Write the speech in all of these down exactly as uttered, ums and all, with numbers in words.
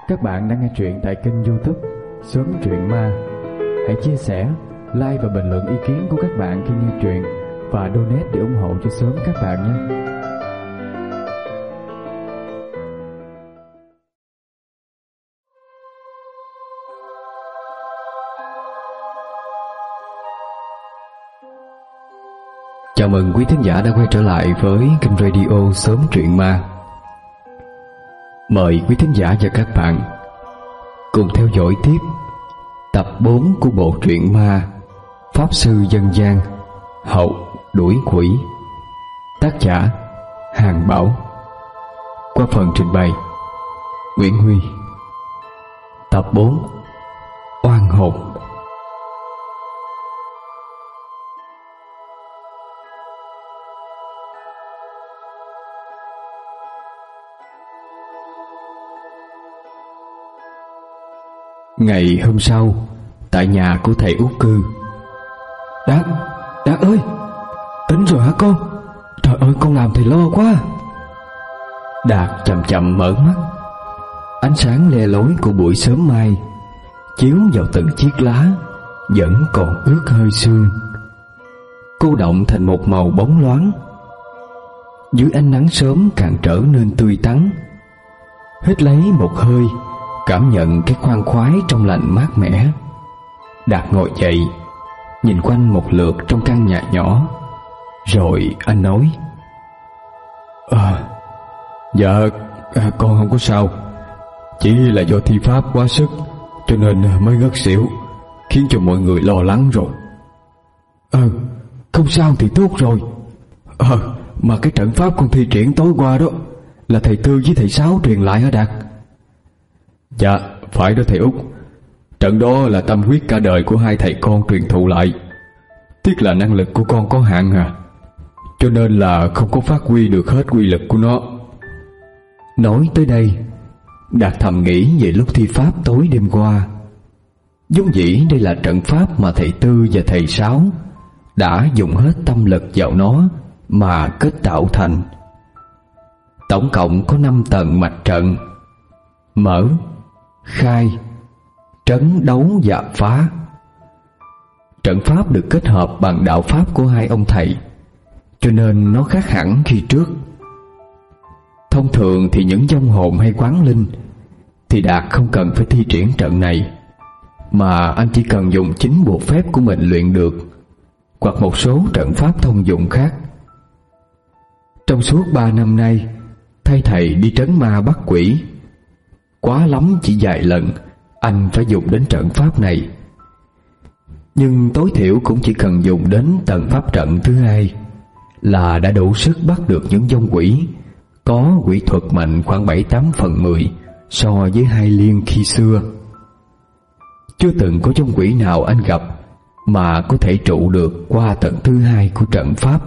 Các bạn đang nghe truyện tại kênh YouTube Sớm Truyện Ma. Hãy chia sẻ, like và bình luận ý kiến của các bạn khi nghe truyện và donate để ủng hộ cho Sớm các bạn nhé. Chào mừng quý thính giả đã quay trở lại với kênh radio Sớm Truyện Ma. Mời quý thính giả và các bạn cùng theo dõi tiếp tập bốn của bộ truyện ma Pháp Sư Dân Gian Hậu Đuổi Quỷ, tác giả Hàng Bảo, qua phần trình bày Nguyễn Huy. Tập bốn, Oan Hồn. Ngày hôm sau, tại nhà của thầy Út Cư. Đạt, Đạt ơi, tỉnh rồi hả con? Trời ơi, con làm thầy lo quá. Đạt chậm chậm mở mắt. Ánh sáng le lói của buổi sớm mai chiếu vào từng chiếc lá vẫn còn ướt hơi sương, cô đọng thành một màu bóng loáng. Dưới ánh nắng sớm càng trở nên tươi tắn. Hít lấy một hơi, cảm nhận cái khoan khoái trong lành mát mẻ, Đạt ngồi dậy, nhìn quanh một lượt trong căn nhà nhỏ. Rồi anh nói: à, Dạ à, con không có sao, chỉ là do thi pháp quá sức cho nên mới ngất xỉu, khiến cho mọi người lo lắng rồi. Ờ à, không sao thì tốt rồi. Ờ à, mà cái trận pháp con thi triển tối qua đó là thầy Tư với thầy Sáu truyền lại hả Đạt? Dạ phải đó thầy Út. Trận đó là tâm huyết cả đời của hai thầy con truyền thụ lại. Tiếc là năng lực của con có hạn à, cho nên là không có phát huy được hết uy lực của nó. Nói tới đây, Đạt thầm nghĩ về lúc thi pháp tối đêm qua. Vốn dĩ đây là trận pháp mà thầy Tư và thầy Sáu đã dùng hết tâm lực vào nó mà kết tạo thành. Tổng cộng có năm tầng mạch trận: mở, khai, trấn, đấu và phá. Trận pháp được kết hợp bằng đạo pháp của hai ông thầy, cho nên nó khác hẳn khi trước. Thông thường thì những vong hồn hay quán linh thì Đạt không cần phải thi triển trận này, mà anh chỉ cần dùng chính bộ phép của mình luyện được, hoặc một số trận pháp thông dụng khác. Trong suốt ba năm nay, thay thầy đi trấn ma bắt quỷ, quá lắm chỉ vài lần anh phải dùng đến trận pháp này. Nhưng tối thiểu cũng chỉ cần dùng đến tầng pháp trận thứ hai là đã đủ sức bắt được những vong quỷ có quỷ thuật mạnh khoảng bảy tám phần mười so với hai liên khi xưa. Chưa từng có vong quỷ nào anh gặp mà có thể trụ được qua tầng thứ hai của trận pháp.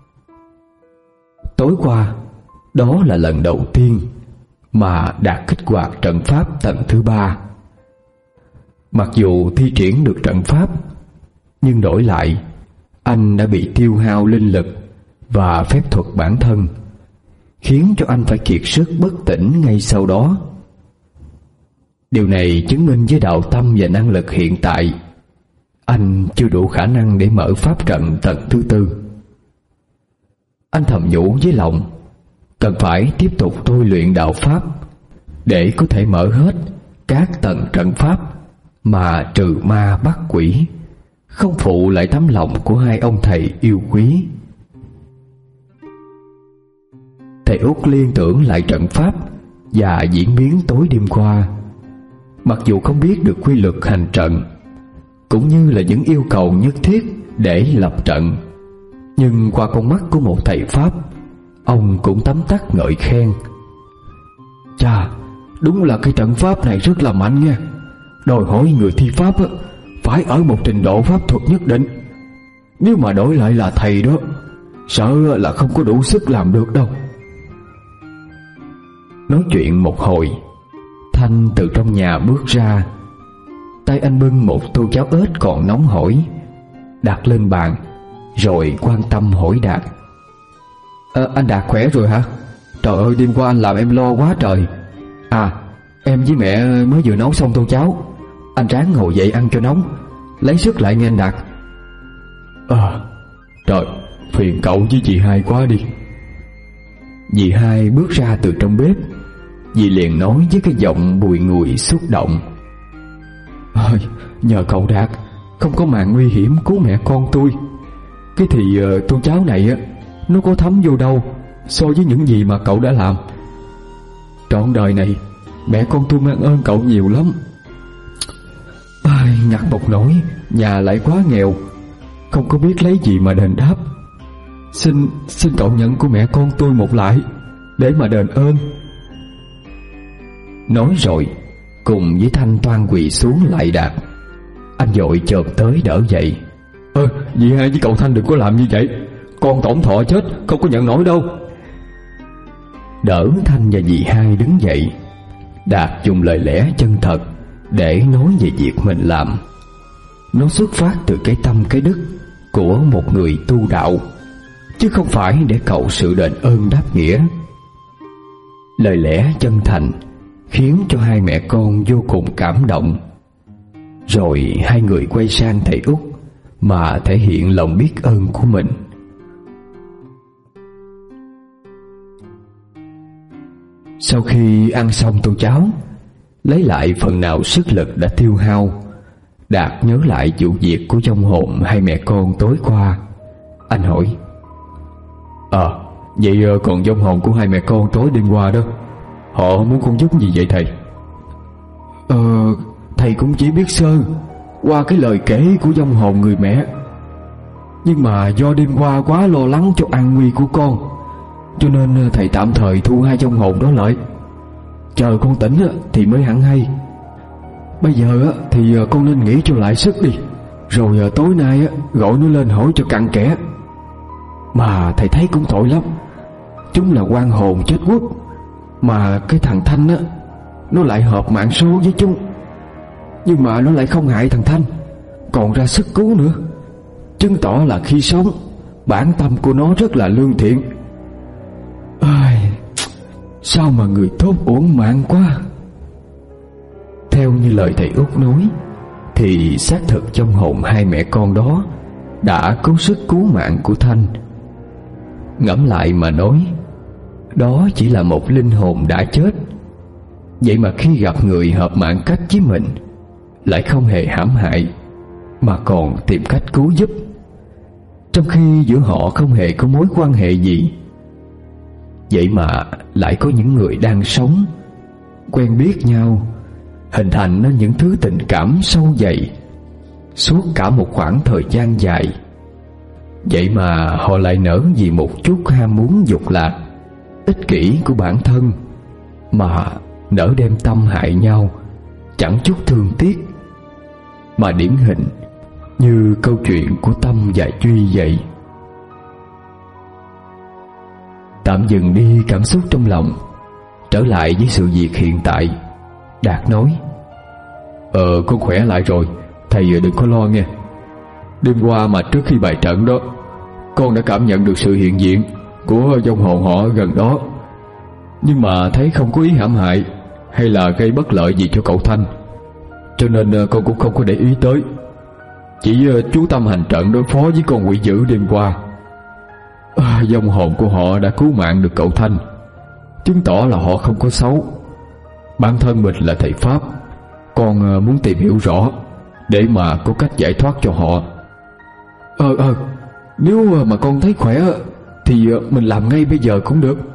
Tối qua, đó là lần đầu tiên mà Đạt kích hoạt trận pháp tầng thứ ba. Mặc dù thi triển được trận pháp, nhưng đổi lại anh đã bị tiêu hao linh lực và phép thuật bản thân, khiến cho anh phải kiệt sức bất tỉnh ngay sau đó. Điều này chứng minh với đạo tâm và năng lực hiện tại, anh chưa đủ khả năng để mở pháp trận tầng thứ tư. Anh thầm nhủ với lòng cần phải tiếp tục tôi luyện đạo pháp để có thể mở hết các tầng trận pháp mà trừ ma bắt quỷ, không phụ lại tấm lòng của hai ông thầy yêu quý. Thầy Út liên tưởng lại trận pháp và diễn biến tối đêm qua. Mặc dù không biết được quy luật hành trận cũng như là những yêu cầu nhất thiết để lập trận, nhưng qua con mắt của một thầy pháp, ông cũng tấm tắc ngợi khen: Chà, đúng là cái trận pháp này rất là mạnh nha. Đòi hỏi người thi pháp phải ở một trình độ pháp thuật nhất định. Nếu mà đổi lại là thầy đó, sợ là không có đủ sức làm được đâu. Nói chuyện một hồi, Thanh từ trong nhà bước ra. Tay anh bưng một tô cháo ếch còn nóng hổi, đặt lên bàn, rồi quan tâm hỏi Đạt: à, Anh Đạt khỏe rồi hả? Trời ơi, đêm qua anh làm em lo quá trời. À, Em với mẹ mới vừa nấu xong tô cháo. Anh ráng ngồi dậy ăn cho nóng, lấy sức lại nghe anh Đạt. À, trời, phiền cậu với chị hai quá đi. Dì hai bước ra từ trong bếp. Dì liền nói với cái giọng bùi ngùi xúc động: Ôi, nhờ cậu Đạt không có màn nguy hiểm cứu mẹ con tôi. Cái thì uh, tô cháo này á, nó có thấm vô đâu so với những gì mà cậu đã làm. Trọn đời này mẹ con tôi mang ơn cậu nhiều lắm. Ai, ngặt một nỗi nhà lại quá nghèo, không có biết lấy gì mà đền đáp. Xin xin cậu nhận của mẹ con tôi một lại để mà đền ơn. Nói rồi cùng với Thanh toan quỳ xuống lại Đạt. Anh vội chồm tới đỡ dậy. Ơ, dì hai với cậu Thanh đừng có làm như vậy. Con tổng thọ chết không có nhận nổi đâu. Đỡ Thanh và dì hai đứng dậy, Đạt dùng lời lẽ chân thật để nói về việc mình làm. Nó xuất phát từ cái tâm cái đức của một người tu đạo, chứ không phải để cầu sự đền ơn đáp nghĩa. Lời lẽ chân thành khiến cho hai mẹ con vô cùng cảm động. Rồi hai người quay sang thầy Út mà thể hiện lòng biết ơn của mình. Sau khi ăn xong tô cháo, lấy lại phần nào sức lực đã tiêu hao, Đạt nhớ lại vụ việc của vong hồn hai mẹ con tối qua. Anh hỏi: Ờ, à, vậy còn vong hồn của hai mẹ con tối đêm qua đó, họ muốn con giúp gì vậy thầy? Ờ, thầy cũng chỉ biết sơ qua cái lời kể của vong hồn người mẹ. Nhưng mà do đêm qua quá lo lắng cho an nguy của con, cho nên thầy tạm thời thu hai vong hồn đó lại, chờ con tỉnh thì mới hẳn hay. Bây giờ thì con nên nghỉ cho lại sức đi, rồi tối nay gọi nó lên hỏi cho cặn kẽ. Mà thầy thấy cũng tội lắm, chúng là oan hồn chết quốc, mà cái thằng Thanh á, nó lại hợp mạng số với chúng. Nhưng mà nó lại không hại thằng Thanh, còn ra sức cứu nữa, chứng tỏ là khi sống bản tâm của nó rất là lương thiện. Ai, sao mà người tốt uổng mạng quá. Theo như lời thầy Út nói, thì xác thực trong hồn hai mẹ con đó đã cố sức cứu mạng của Thanh. Ngẫm lại mà nói, đó chỉ là một linh hồn đã chết, vậy mà khi gặp người hợp mạng cách với mình lại không hề hãm hại, mà còn tìm cách cứu giúp, trong khi giữa họ không hề có mối quan hệ gì. Vậy mà lại có những người đang sống, quen biết nhau, hình thành nên những thứ tình cảm sâu dày suốt cả một khoảng thời gian dài. Vậy mà họ lại nở vì một chút ham muốn dục lạc, ích kỷ của bản thân, mà nỡ đem tâm hại nhau, chẳng chút thương tiếc. Mà điển hình như câu chuyện của Tâm và Duy vậy. Tạm dừng đi cảm xúc trong lòng, trở lại với sự việc hiện tại, Đạt nói: Ờ, con khỏe lại rồi, thầy đừng có lo nghe. Đêm qua mà trước khi bày trận đó, con đã cảm nhận được sự hiện diện của vong hồn họ gần đó, nhưng mà thấy không có ý hãm hại hay là gây bất lợi gì cho cậu Thanh, cho nên con cũng không có để ý tới, chỉ chú tâm hành trận đối phó với con quỷ dữ đêm qua. À, vong hồn của họ đã cứu mạng được cậu Thanh, chứng tỏ là họ không có xấu. Bản thân mình là thầy Pháp, con muốn tìm hiểu rõ để mà có cách giải thoát cho họ. Ờ ờ Nếu mà con thấy khỏe thì mình làm ngay bây giờ cũng được.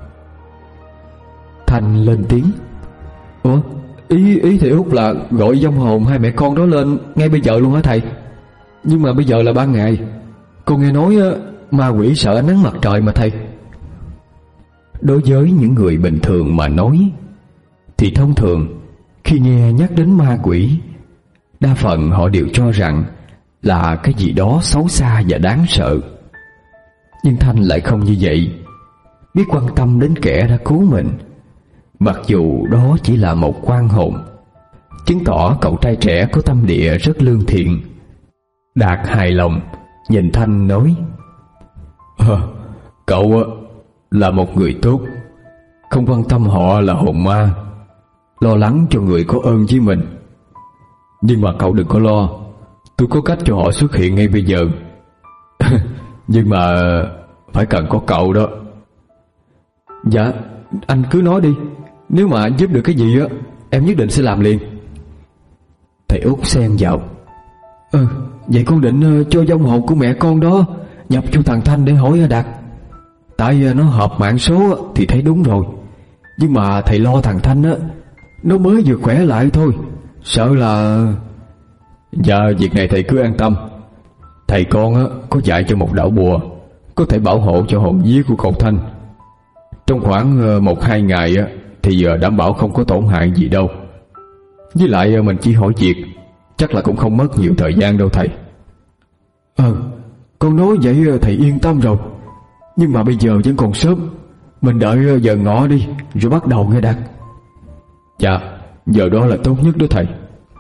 Thanh lên tiếng: Ủa, ý ý thầy Út là gọi vong hồn hai mẹ con đó lên ngay bây giờ luôn hả thầy? Nhưng mà bây giờ là ban ngày, con nghe nói ma quỷ sợ ánh nắng mặt trời mà thầy. Đối với những người bình thường mà nói, thì thông thường khi nghe nhắc đến ma quỷ, đa phần họ đều cho rằng là cái gì đó xấu xa và đáng sợ. Nhưng Thanh lại không như vậy, biết quan tâm đến kẻ đã cứu mình, mặc dù đó chỉ là một oan hồn, chứng tỏ cậu trai trẻ có tâm địa rất lương thiện. Đạt hài lòng nhìn Thanh nói: à, Cậu là một người tốt, không quan tâm họ là hồn ma. lo lắng cho người có ơn với mình. Nhưng mà cậu đừng có lo, tôi có cách cho họ xuất hiện ngay bây giờ. Nhưng mà phải cần có cậu đó. Dạ, anh cứ nói đi. Nếu mà anh giúp được cái gì á, em nhất định sẽ làm liền. Thầy Út xen vào. Ừ, vậy con định cho vong hồn của mẹ con đó nhập vô thằng Thanh để hỏi Đạt. Tại nó hợp mạng số thì thấy đúng rồi, nhưng mà thầy lo thằng Thanh á, nó mới vừa khỏe lại thôi, sợ là... Dạ, việc này thầy cứ an tâm. Thầy con á có dạy cho một đạo bùa có thể bảo hộ cho hồn vía của cậu Thanh. Trong khoảng một hai ngày á thì đảm bảo không có tổn hại gì đâu. Với lại mình chỉ hỏi việc, chắc là cũng không mất nhiều thời gian đâu thầy. Ờ, con nói vậy thầy yên tâm rồi. Nhưng mà bây giờ vẫn còn sớm, mình đợi giờ ngọ đi rồi bắt đầu nghe Đạt. Dạ, giờ đó là tốt nhất đó thầy.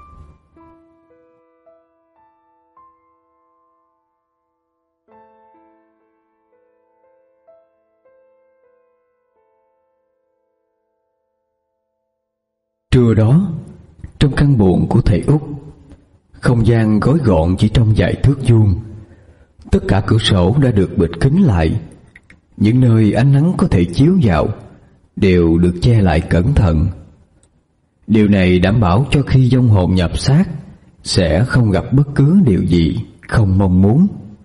Trưa đó, trong căn buồng của thầy Út, không gian gói gọn chỉ trong vài thước vuông. Tất cả cửa sổ đã được bịt kín lại. Những nơi ánh nắng có thể chiếu vào đều được che lại cẩn thận. Điều này đảm bảo cho khi vong hồn nhập xác sẽ không gặp bất cứ điều gì không mong muốn.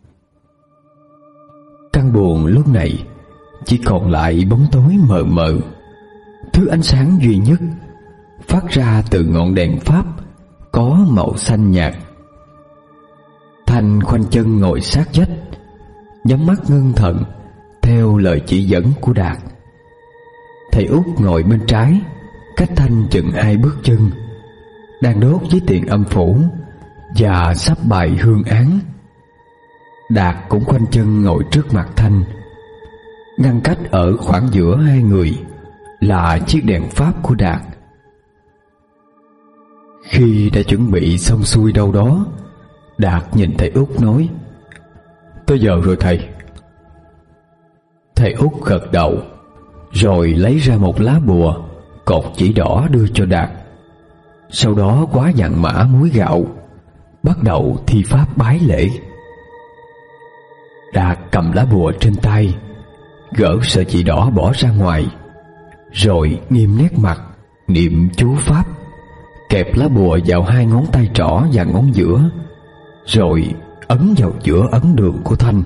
Căn buồng lúc này chỉ còn lại bóng tối mờ mờ. Thứ ánh sáng duy nhất phát ra từ ngọn đèn pháp có màu xanh nhạt. Thanh khoanh chân ngồi sát vách, nhắm mắt ngưng thần theo lời chỉ dẫn của Đạt. Thầy Út ngồi bên trái, cách Thanh chừng hai bước chân, đang đốt với tiền âm phủ và sắp bài hương án. Đạt cũng khoanh chân ngồi trước mặt Thanh. Ngăn cách ở khoảng giữa hai người là chiếc đèn pháp của Đạt. Khi đã chuẩn bị xong xuôi đâu đó, Đạt nhìn thầy Út nói: Tới giờ rồi thầy. Thầy Út gật đầu, rồi lấy ra một lá bùa cột chỉ đỏ đưa cho Đạt. Sau đó quá dặn mã muối gạo, bắt đầu thi pháp bái lễ. Đạt cầm lá bùa trên tay, gỡ sợi chỉ đỏ bỏ ra ngoài, rồi nghiêm nét mặt niệm chú pháp, kẹp lá bùa vào hai ngón tay trỏ và ngón giữa, rồi ấn vào giữa ấn đường của Thanh.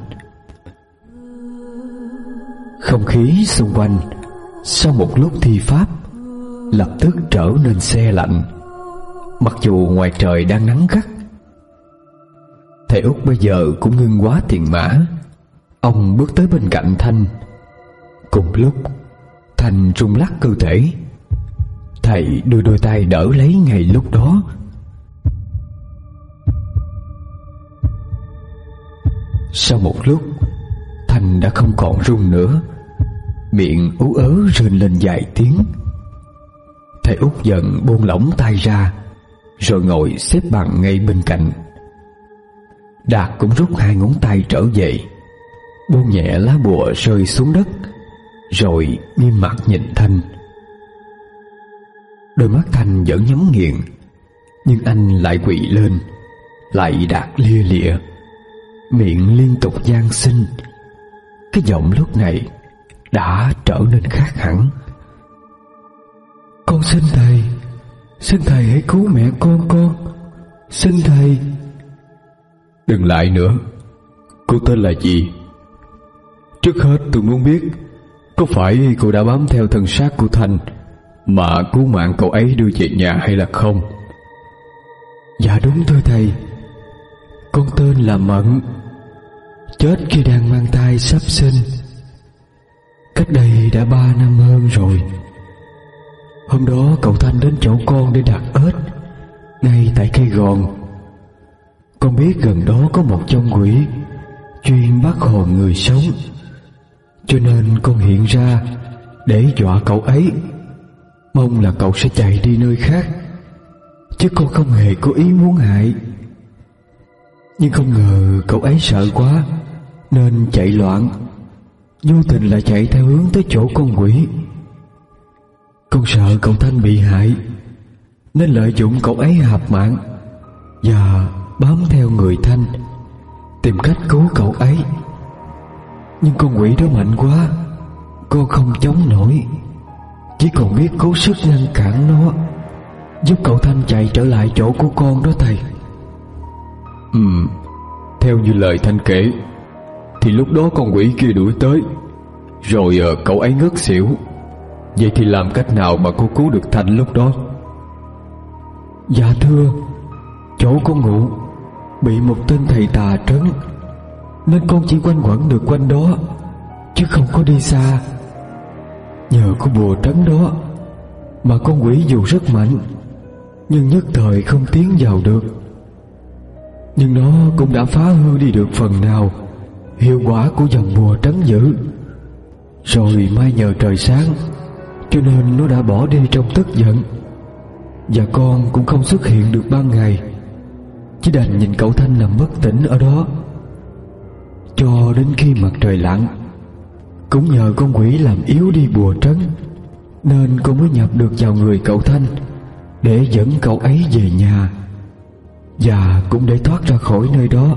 Không khí xung quanh sau một lúc thi pháp lập tức trở nên se lạnh, mặc dù ngoài trời đang nắng gắt. Thầy Út bây giờ cũng ngưng quá tiền mã. Ông bước tới bên cạnh Thanh. Cùng lúc Thanh rung lắc cơ thể. Thầy đưa đôi tay đỡ lấy ngay lúc đó. Sau một lúc, Thanh đã không còn run nữa, miệng ú ớ rên lên vài tiếng. Thầy Út dần buông lỏng tay ra, rồi ngồi xếp bằng ngay bên cạnh. Đạt cũng rút hai ngón tay trở về, buông nhẹ lá bùa rơi xuống đất, rồi nghiêm mặt nhìn Thanh. Đôi mắt Thanh vẫn nhắm nghiền, nhưng anh lại quỳ lên, lại Đạt lia lịa, miệng liên tục van xin. Cái giọng lúc này đã trở nên khác hẳn. Con xin thầy, xin thầy hãy cứu mẹ con con, xin thầy. Đừng lại nữa. Cô tên là gì? Trước hết tôi muốn biết, có phải cô đã bám theo thân xác của Thanh mà cứu mạng cậu ấy đưa về nhà hay là không? Dạ đúng thưa thầy. Con tên là Mận, chết khi đang mang thai sắp sinh, cách đây đã ba năm hơn rồi. Hôm đó cậu Thanh đến chỗ con để đặt ếch ngay tại cây gòn. Con biết gần đó có một vong quỷ chuyên bắt hồn người sống, cho nên con hiện ra để dọa cậu ấy, mong là cậu sẽ chạy đi nơi khác, chứ con không hề có ý muốn hại. Nhưng không ngờ cậu ấy sợ quá nên chạy loạn, vô tình lại chạy theo hướng tới chỗ con quỷ. Con sợ cậu Thanh bị hại, nên lợi dụng cậu ấy hạp mạng và bám theo người Thanh, tìm cách cứu cậu ấy. Nhưng con quỷ đó mạnh quá, con không chống nổi, chỉ còn biết cố sức ngăn cản nó, giúp cậu Thanh chạy trở lại chỗ của con đó thầy. Ừ, theo như lời Thanh kể thì lúc đó con quỷ kia đuổi tới, rồi uh, cậu ấy ngất xỉu. Vậy thì làm cách nào mà cô cứu được Thanh lúc đó? Dạ thưa, chỗ con ngủ bị một tên thầy tà trấn, nên con chỉ quanh quẩn được quanh đó, chứ không có đi xa. Nhờ có bùa trấn đó mà con quỷ dù rất mạnh, nhưng nhất thời không tiến vào được. Nhưng nó cũng đã phá hư đi được phần nào hiệu quả của dòng bùa trấn giữ. Rồi mai nhờ trời sáng, cho nên nó đã bỏ đi trong tức giận. Và con cũng không xuất hiện được ban ngày, chỉ đành nhìn cậu Thanh nằm bất tỉnh ở đó cho đến khi mặt trời lặn. Cũng nhờ con quỷ làm yếu đi bùa trấn, nên con mới nhập được vào người cậu Thanh để dẫn cậu ấy về nhà, và cũng để thoát ra khỏi nơi đó.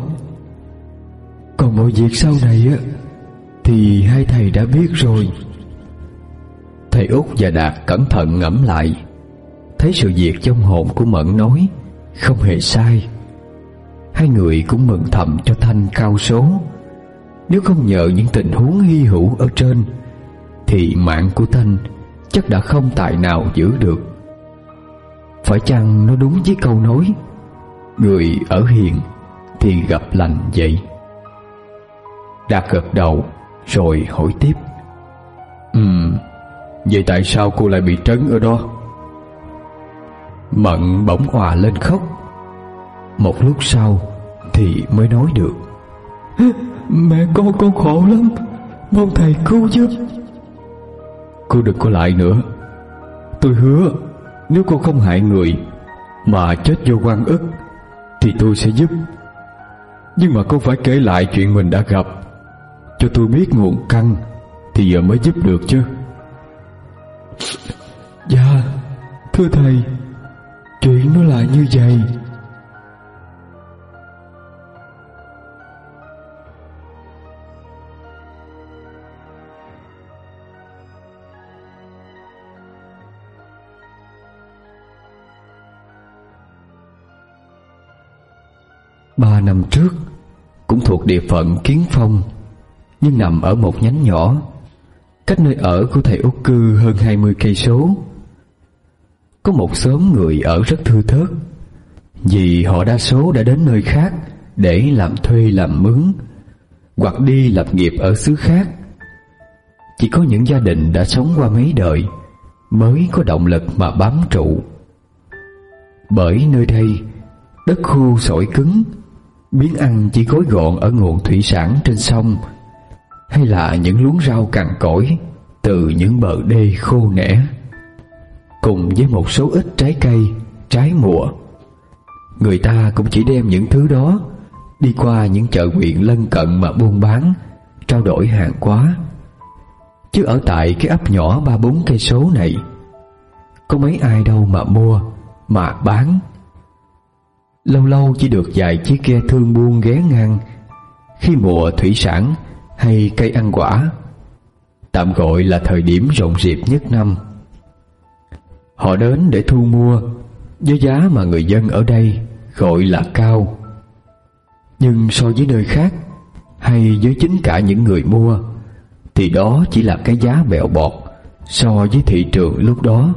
Còn mọi việc sau này á thì hai thầy đã biết rồi. Thầy Út và Đạt cẩn thận ngẫm lại, thấy sự việc trong hồn của Mận nói không hề sai. Hai người cũng mừng thầm cho Thanh cao số. Nếu không nhờ những tình huống hy hữu ở trên thì mạng của Thanh chắc đã không tài nào giữ được. Phải chăng nó đúng với câu nói người ở hiền thì gặp lành vậy? Đạt gật đầu rồi hỏi tiếp. Ừm, vậy tại sao cô lại bị trấn ở đó? Mận bỗng òa lên khóc. Một lúc sau thì mới nói được. Mẹ con con khổ lắm, mong thầy cứu giúp. Cô đừng có lại nữa. Tôi hứa nếu cô không hại người mà chết vô oan ức thì tôi sẽ giúp. Nhưng mà cô phải kể lại chuyện mình đã gặp, cho tôi biết nguồn căn thì giờ mới giúp được chứ. Dạ thưa thầy, chuyện nó là như vậy. Ba năm trước, cũng thuộc địa phận Kiến Phong, nhưng nằm ở một nhánh nhỏ, cách nơi ở của thầy Út Cư hơn hai mươi cây số. Có một xóm người ở rất thưa thớt, vì họ đa số đã đến nơi khác để làm thuê làm mướn, hoặc đi lập nghiệp ở xứ khác. Chỉ có những gia đình đã sống qua mấy đời mới có động lực mà bám trụ. Bởi nơi đây đất khô sỏi cứng, miếng ăn chỉ gói gọn ở nguồn thủy sản trên sông, hay là những luống rau cằn cỗi từ những bờ đê khô nẻ, cùng với một số ít trái cây, trái mùa. Người ta cũng chỉ đem những thứ đó đi qua những chợ huyện lân cận mà buôn bán, trao đổi hàng hóa. Chứ ở tại cái ấp nhỏ ba bốn cây số này, có mấy ai đâu mà mua, mà bán. Lâu lâu chỉ được vài chiếc ghe thương buôn ghé ngang khi mùa thủy sản hay cây ăn quả, tạm gọi là thời điểm rộn rịp nhất năm. Họ đến để thu mua với giá mà người dân ở đây gọi là cao. Nhưng so với nơi khác, hay với chính cả những người mua, thì đó chỉ là cái giá bèo bọt so với thị trường lúc đó.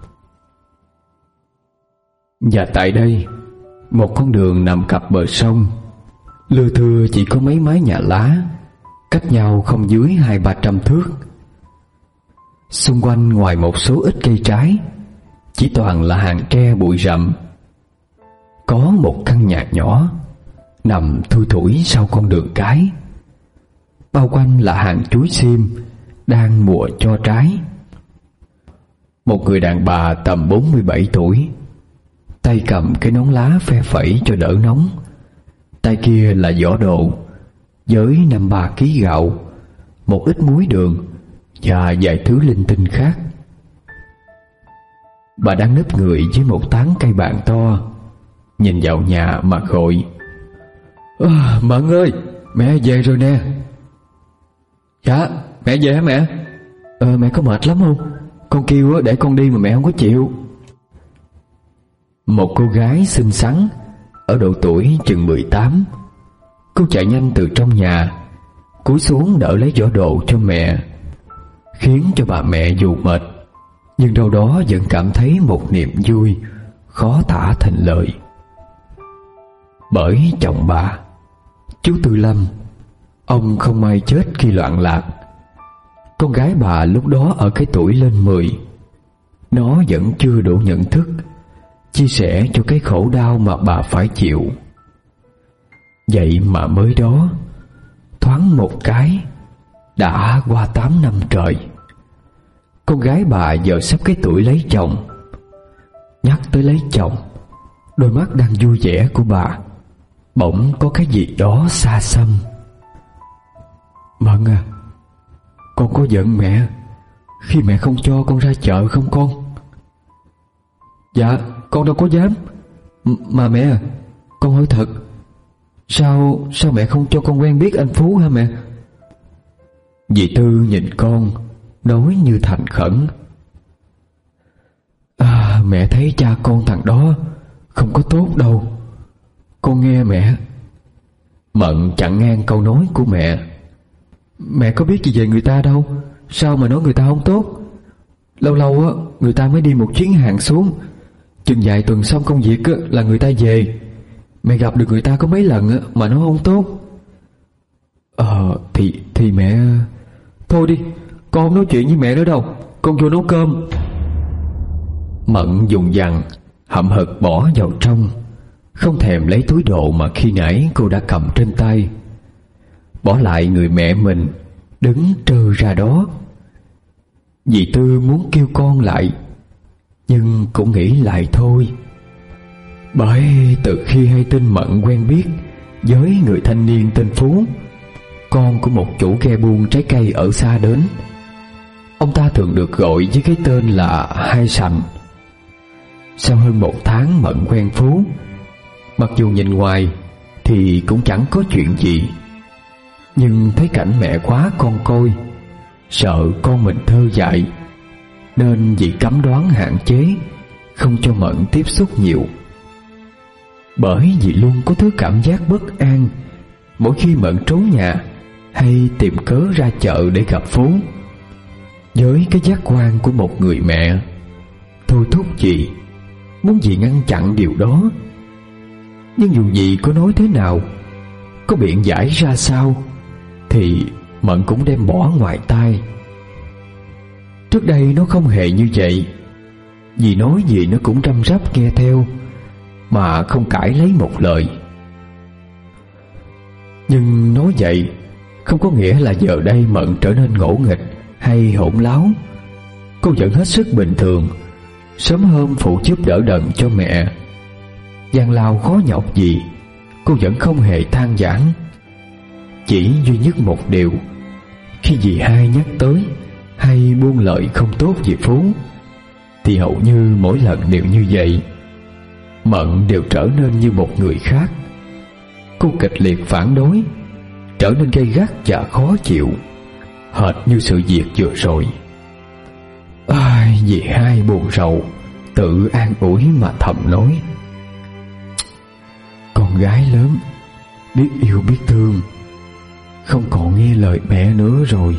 Và tại đây, một con đường nằm cặp bờ sông, lưa thưa chỉ có mấy mái nhà lá, cách nhau không dưới hai ba trăm thước. Xung quanh ngoài một số ít cây trái, chỉ toàn là hàng tre bụi rậm. Có một căn nhà nhỏ nằm thui thủi sau con đường cái, bao quanh là hàng chuối xiêm đang mùa cho trái. Một người đàn bà tầm bốn mươi bảy tuổi, tay cầm cái nón lá phe phẩy cho đỡ nóng, tay kia là giỏ đồ với năm ba ký gạo, một ít muối đường và vài thứ linh tinh khác. Bà đang núp người dưới một tán cây bàng to, nhìn vào nhà mà gọi: à, Mận ơi, mẹ về rồi nè. Dạ, mẹ về hả mẹ? Ờ, mẹ có mệt lắm không? Con kêu để con đi mà mẹ không có chịu. Một cô gái xinh xắn ở độ tuổi chừng mười tám, cô chạy nhanh từ trong nhà, cúi xuống đỡ lấy giỏ đồ cho mẹ, khiến cho bà mẹ dù mệt nhưng đâu đó vẫn cảm thấy một niềm vui khó tả thành lời. Bởi chồng bà, chú Tư Lâm, ông không may chết khi loạn lạc. Con gái bà lúc đó ở cái tuổi lên mười, nó vẫn chưa đủ nhận thức chia sẻ cho cái khổ đau mà bà phải chịu. Vậy mà mới đó, thoáng một cái đã qua tám năm trời. Con gái bà giờ sắp cái tuổi lấy chồng. Nhắc tới lấy chồng, đôi mắt đang vui vẻ của bà bỗng có cái gì đó xa xăm. Mận à, con có giận mẹ khi mẹ không cho con ra chợ không con? Dạ, con đâu có dám. M Mà mẹ à, con hỏi thật, Sao Sao mẹ không cho con quen biết anh Phú hả mẹ? Dì Tư nhìn con, nói như thành khẩn: à, Mẹ thấy cha con thằng đó không có tốt đâu. Con nghe mẹ. Mận chặn ngang câu nói của mẹ: Mẹ có biết gì về người ta đâu, sao mà nói người ta không tốt? Lâu lâu á, người ta mới đi một chuyến hàng xuống, chừng vài tuần xong công việc á, là người ta về. Mẹ gặp được người ta có mấy lần á, mà nó không tốt. Ờ thì thì mẹ... Thôi đi, con không nói chuyện với mẹ nữa đâu, con vô nấu cơm. Mận dùng dằng hậm hực bỏ vào trong, không thèm lấy túi đồ mà khi nãy cô đã cầm trên tay, bỏ lại người mẹ mình đứng trơ ra đó. Dì Tư muốn kêu con lại, nhưng cũng nghĩ lại thôi. Bởi từ khi hay tin Mận quen biết với người thanh niên tên Phú, con của một chủ ghe buôn trái cây ở xa đến. Ông ta thường được gọi với cái tên là Hai Sành. Sau hơn một tháng Mận quen Phú, mặc dù nhìn ngoài thì cũng chẳng có chuyện gì, nhưng thấy cảnh mẹ quá con coi, sợ con mình thơ dại, nên dì cấm đoán hạn chế không cho Mận tiếp xúc nhiều. Bởi vì luôn có thứ cảm giác bất an mỗi khi Mận trốn nhà hay tìm cớ ra chợ để gặp Phú. Với cái giác quan của một người mẹ, thôi thúc dì, muốn dì ngăn chặn điều đó. Nhưng dù dì có nói thế nào, có biện giải ra sao, thì Mận cũng đem bỏ ngoài tai. Trước đây nó không hề như vậy. Dì nói gì nó cũng răm rắp nghe theo, mà không cãi lấy một lời. Nhưng nói vậy không có nghĩa là giờ đây Mận trở nên ngỗ nghịch hay hỗn láo. Cô vẫn hết sức bình thường, sớm hôm phụ giúp đỡ đần cho mẹ. Gian lao khó nhọc gì cô vẫn không hề than vãn. Chỉ duy nhất một điều, khi dì Hai nhắc tới hay buông lời không tốt về Phú, thì hầu như mỗi lần đều như vậy. Mận đều trở nên như một người khác. Cô kịch liệt phản đối, trở nên gay gắt và khó chịu, hệt như sự việc vừa rồi. Ai, dì Hai buồn rầu, tự an ủi mà thầm nói: Con gái lớn, biết yêu biết thương, không còn nghe lời mẹ nữa rồi.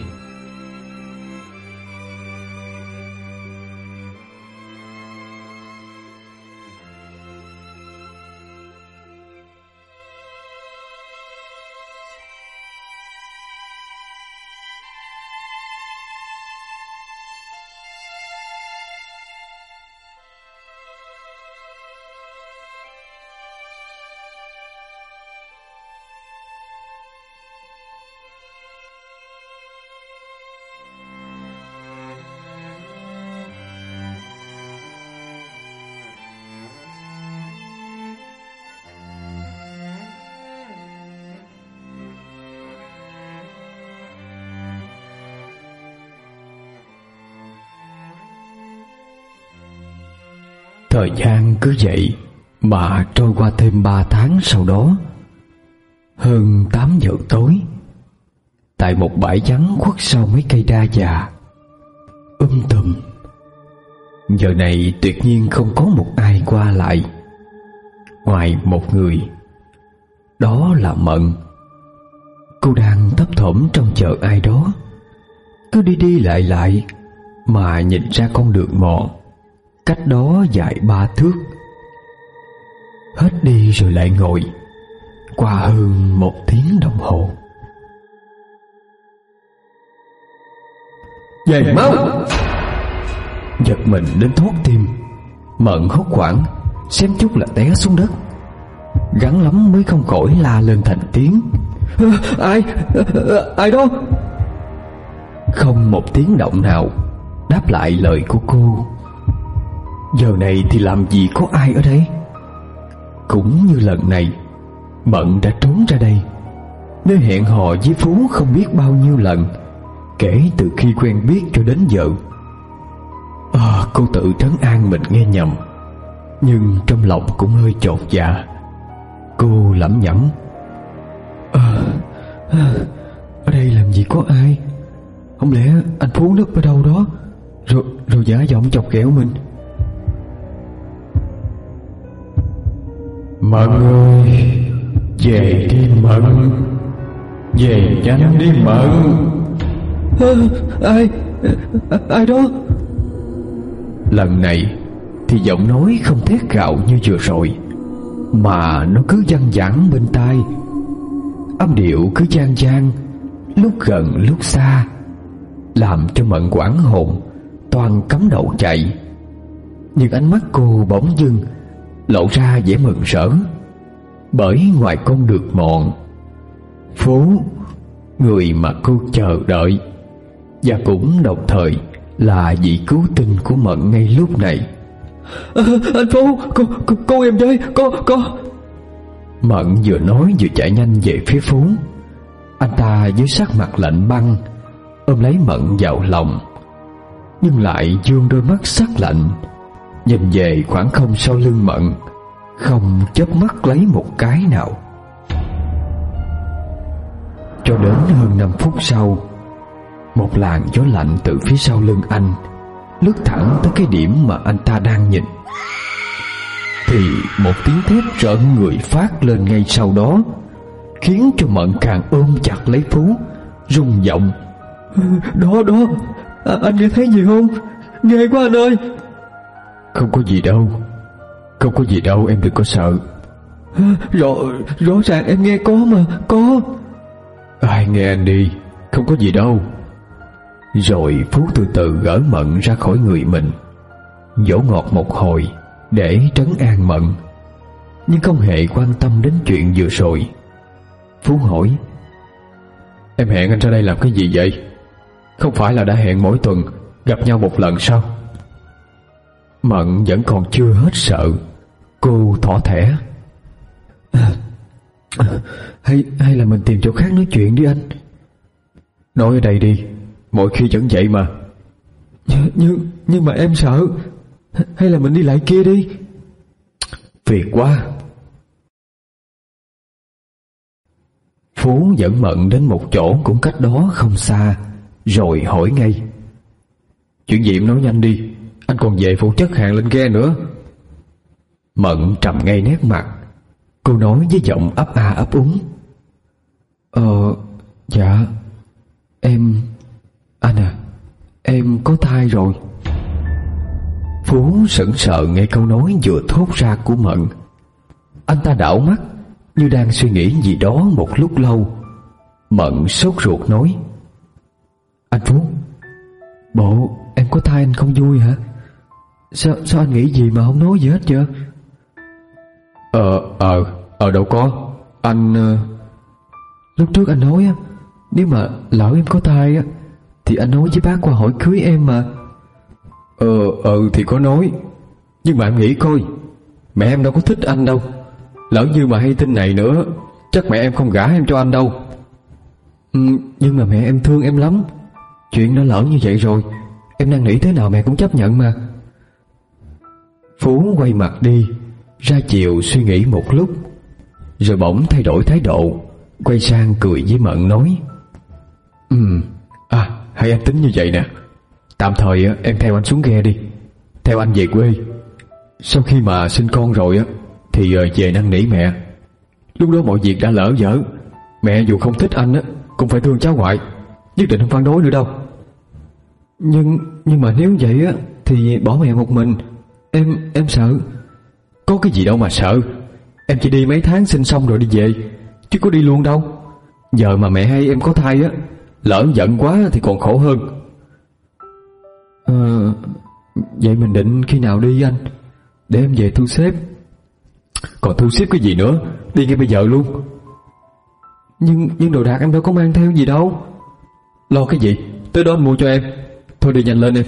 Thời gian cứ vậy mà trôi qua thêm ba tháng sau đó. Hơn tám giờ tối, tại một bãi vắng khuất sau mấy cây đa già, um tùm. Giờ này tuyệt nhiên không có một ai qua lại, ngoài một người. Đó là Mận. Cô đang thấp thỏm trông chờ ai đó, cứ đi đi lại lại mà nhìn ra con đường mòn cách đó dài ba thước. Hết đi rồi lại ngồi. Qua hơn một tiếng đồng hồ. Về mau! Giật mình đến thót tim, Mận hốt hoảng, xém chút là té xuống đất. Gắng lắm mới không khỏi la lên thành tiếng. Ai? Ai đó? Không một tiếng động nào đáp lại lời của cô. Giờ này thì làm gì có ai ở đây. Cũng như lần này, Mận đã trốn ra đây, nơi hẹn hò với Phú không biết bao nhiêu lần kể từ khi quen biết cho đến giờ. À, cô tự trấn an mình nghe nhầm, nhưng trong lòng cũng hơi chột dạ. Cô lẩm nhẩm: à, à, ở đây làm gì có ai. Không lẽ anh Phú núp ở đâu đó Rồi, rồi giả giọng chọc ghẹo mình. Mận ơi, về đi Mận, về nhanh đi Mận. À, ai Ai đó? Lần này thì giọng nói không thét gào như vừa rồi, mà nó cứ văng vẳng bên tai. Âm điệu cứ vang vang, lúc gần lúc xa, làm cho Mận hoảng hồn, toàn cắm đầu chạy. Nhưng ánh mắt cô bỗng dưng lộ ra vẻ mừng rỡ, bởi ngoài con đường mòn, Phú, người mà cô chờ đợi, và cũng đồng thời là vị cứu tinh của Mận ngay lúc này. À, anh Phú, cô, cô, cô em với, cô, cô. Mận vừa nói vừa chạy nhanh về phía Phú. Anh ta với sắc mặt lạnh băng ôm lấy Mận vào lòng, nhưng lại dương đôi mắt sắc lạnh nhìn về khoảng không sau lưng Mận, không chớp mắt lấy một cái nào. Cho đến hơn năm phút sau, một làn gió lạnh từ phía sau lưng anh lướt thẳng tới cái điểm mà anh ta đang nhìn. Thì một tiếng thét rợn người phát lên ngay sau đó, khiến cho Mận càng ôm chặt lấy Phú, rung giọng: Đó đó, à, anh nghe thấy gì không? Ghê quá anh ơi. Không có gì đâu, không có gì đâu, em đừng có sợ. Rõ, rõ ràng em nghe có mà, có. Ai nghe anh đi, không có gì đâu. Rồi Phú từ từ gỡ Mận ra khỏi người mình, dỗ ngọt một hồi để trấn an Mận, nhưng không hề quan tâm đến chuyện vừa rồi. Phú hỏi: Em hẹn anh ra đây làm cái gì vậy? Không phải là đã hẹn mỗi tuần gặp nhau một lần sao? Mận vẫn còn chưa hết sợ. Cô thỏ thẻ: à, à, Hay hay là mình tìm chỗ khác nói chuyện đi anh. Nói ở đây đi, mỗi khi vẫn vậy mà. Nhưng, nhưng, nhưng mà em sợ. Hay là mình đi lại kia đi. Phiền quá. Phú dẫn Mận đến một chỗ cũng cách đó không xa, rồi hỏi ngay: Chuyện gì em nói nhanh đi, anh còn về phụ trách hàng lên ghe nữa. Mận trầm ngay nét mặt. Cô nói với giọng ấp a ấp úng: Ờ, dạ, em... Anh à, em có thai rồi. Phú sững sờ nghe câu nói vừa thốt ra của Mận. Anh ta đảo mắt như đang suy nghĩ gì đó một lúc lâu. Mận sốt ruột nói: Anh Phú, bộ em có thai anh không vui hả? Sao, sao anh nghĩ gì mà không nói gì hết chưa? Ờ, ờ, ờ đâu có. Anh... Uh... Lúc trước anh nói á, nếu mà lỡ em có thai á, thì anh nói với bác qua hỏi cưới em mà. Ờ, ờ thì có nói. Nhưng mà em nghĩ coi, mẹ em đâu có thích anh đâu. Lỡ như mà hay tin này nữa, chắc mẹ em không gả em cho anh đâu. Ừ, nhưng mà mẹ em thương em lắm. Chuyện đã lỡ như vậy rồi, em đang nghĩ thế nào mẹ cũng chấp nhận mà. Phú quay mặt đi, ra chiều suy nghĩ một lúc, rồi bỗng thay đổi thái độ, quay sang cười với Mận nói: Ừ, à, hay anh tính như vậy nè. Tạm thời em theo anh xuống ghe đi, theo anh về quê. Sau khi mà sinh con rồi á thì về năn nỉ mẹ. Lúc đó mọi việc đã lỡ dở, mẹ dù không thích anh á cũng phải thương cháu ngoại, nhất định không phản đối nữa đâu. Nhưng nhưng mà nếu vậy á thì bỏ mẹ một mình, Em em sợ. Có cái gì đâu mà sợ. Em chỉ đi mấy tháng sinh xong rồi đi về, chứ có đi luôn đâu. Giờ mà mẹ hay em có thai á, lỡ giận quá thì còn khổ hơn. Ờ, vậy mình định khi nào đi anh, để em về thu xếp. Còn thu xếp cái gì nữa, đi ngay bây giờ luôn. Nhưng nhưng đồ đạc em đâu có mang theo gì đâu. Lo cái gì, tới đó anh mua cho em. Thôi đi nhanh lên em.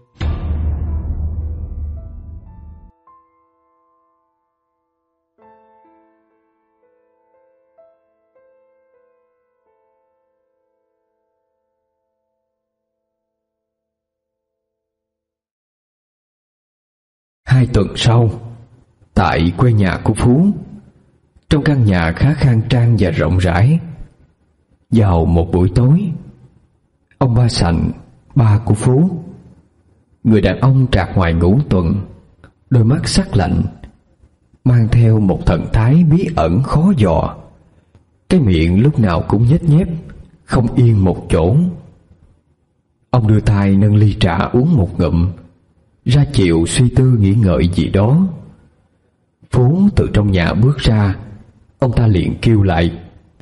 Hai tuần sau, tại quê nhà của Phú, trong căn nhà khá khang trang và rộng rãi, vào một buổi tối, ông Ba Sành, ba của Phú, người đàn ông trạc ngoài ngũ tuần, đôi mắt sắc lạnh, mang theo một thần thái bí ẩn khó dò, cái miệng lúc nào cũng nhếch nhép, không yên một chỗ. Ông đưa tay nâng ly trà uống một ngụm, ra chiều suy tư nghĩ ngợi gì đó. Phú từ trong nhà bước ra, ông ta liền kêu lại: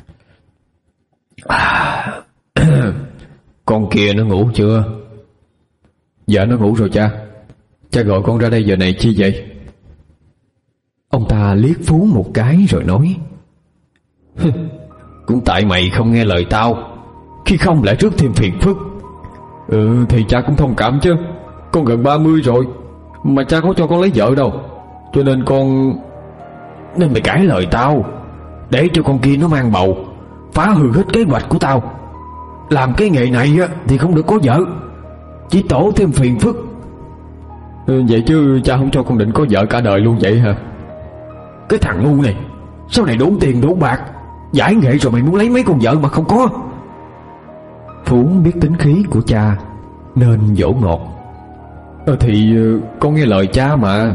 à, con kia nó ngủ chưa? Dạ nó ngủ rồi cha. Cha gọi con ra đây giờ này chi vậy? Ông ta liếc Phú một cái rồi nói: cũng tại mày không nghe lời tao, khi không lại rước thêm phiền phức. Ừ thì cha cũng thông cảm chứ, con gần ba mươi rồi mà cha có cho con lấy vợ đâu, cho nên con... Nên mày cãi lời tao, để cho con kia nó mang bầu, phá hư hết kế hoạch của tao. Làm cái nghề này á thì không được có vợ, chỉ tổ thêm phiền phức. Ừ, vậy chứ cha không cho con định có vợ cả đời luôn vậy hả? Cái thằng ngu này, sau này đủ tiền đủ bạc, giải nghệ rồi mày muốn lấy mấy con vợ mà không có. Phú biết tính khí của cha nên dỗ ngọt: Ờ thì con nghe lời cha mà.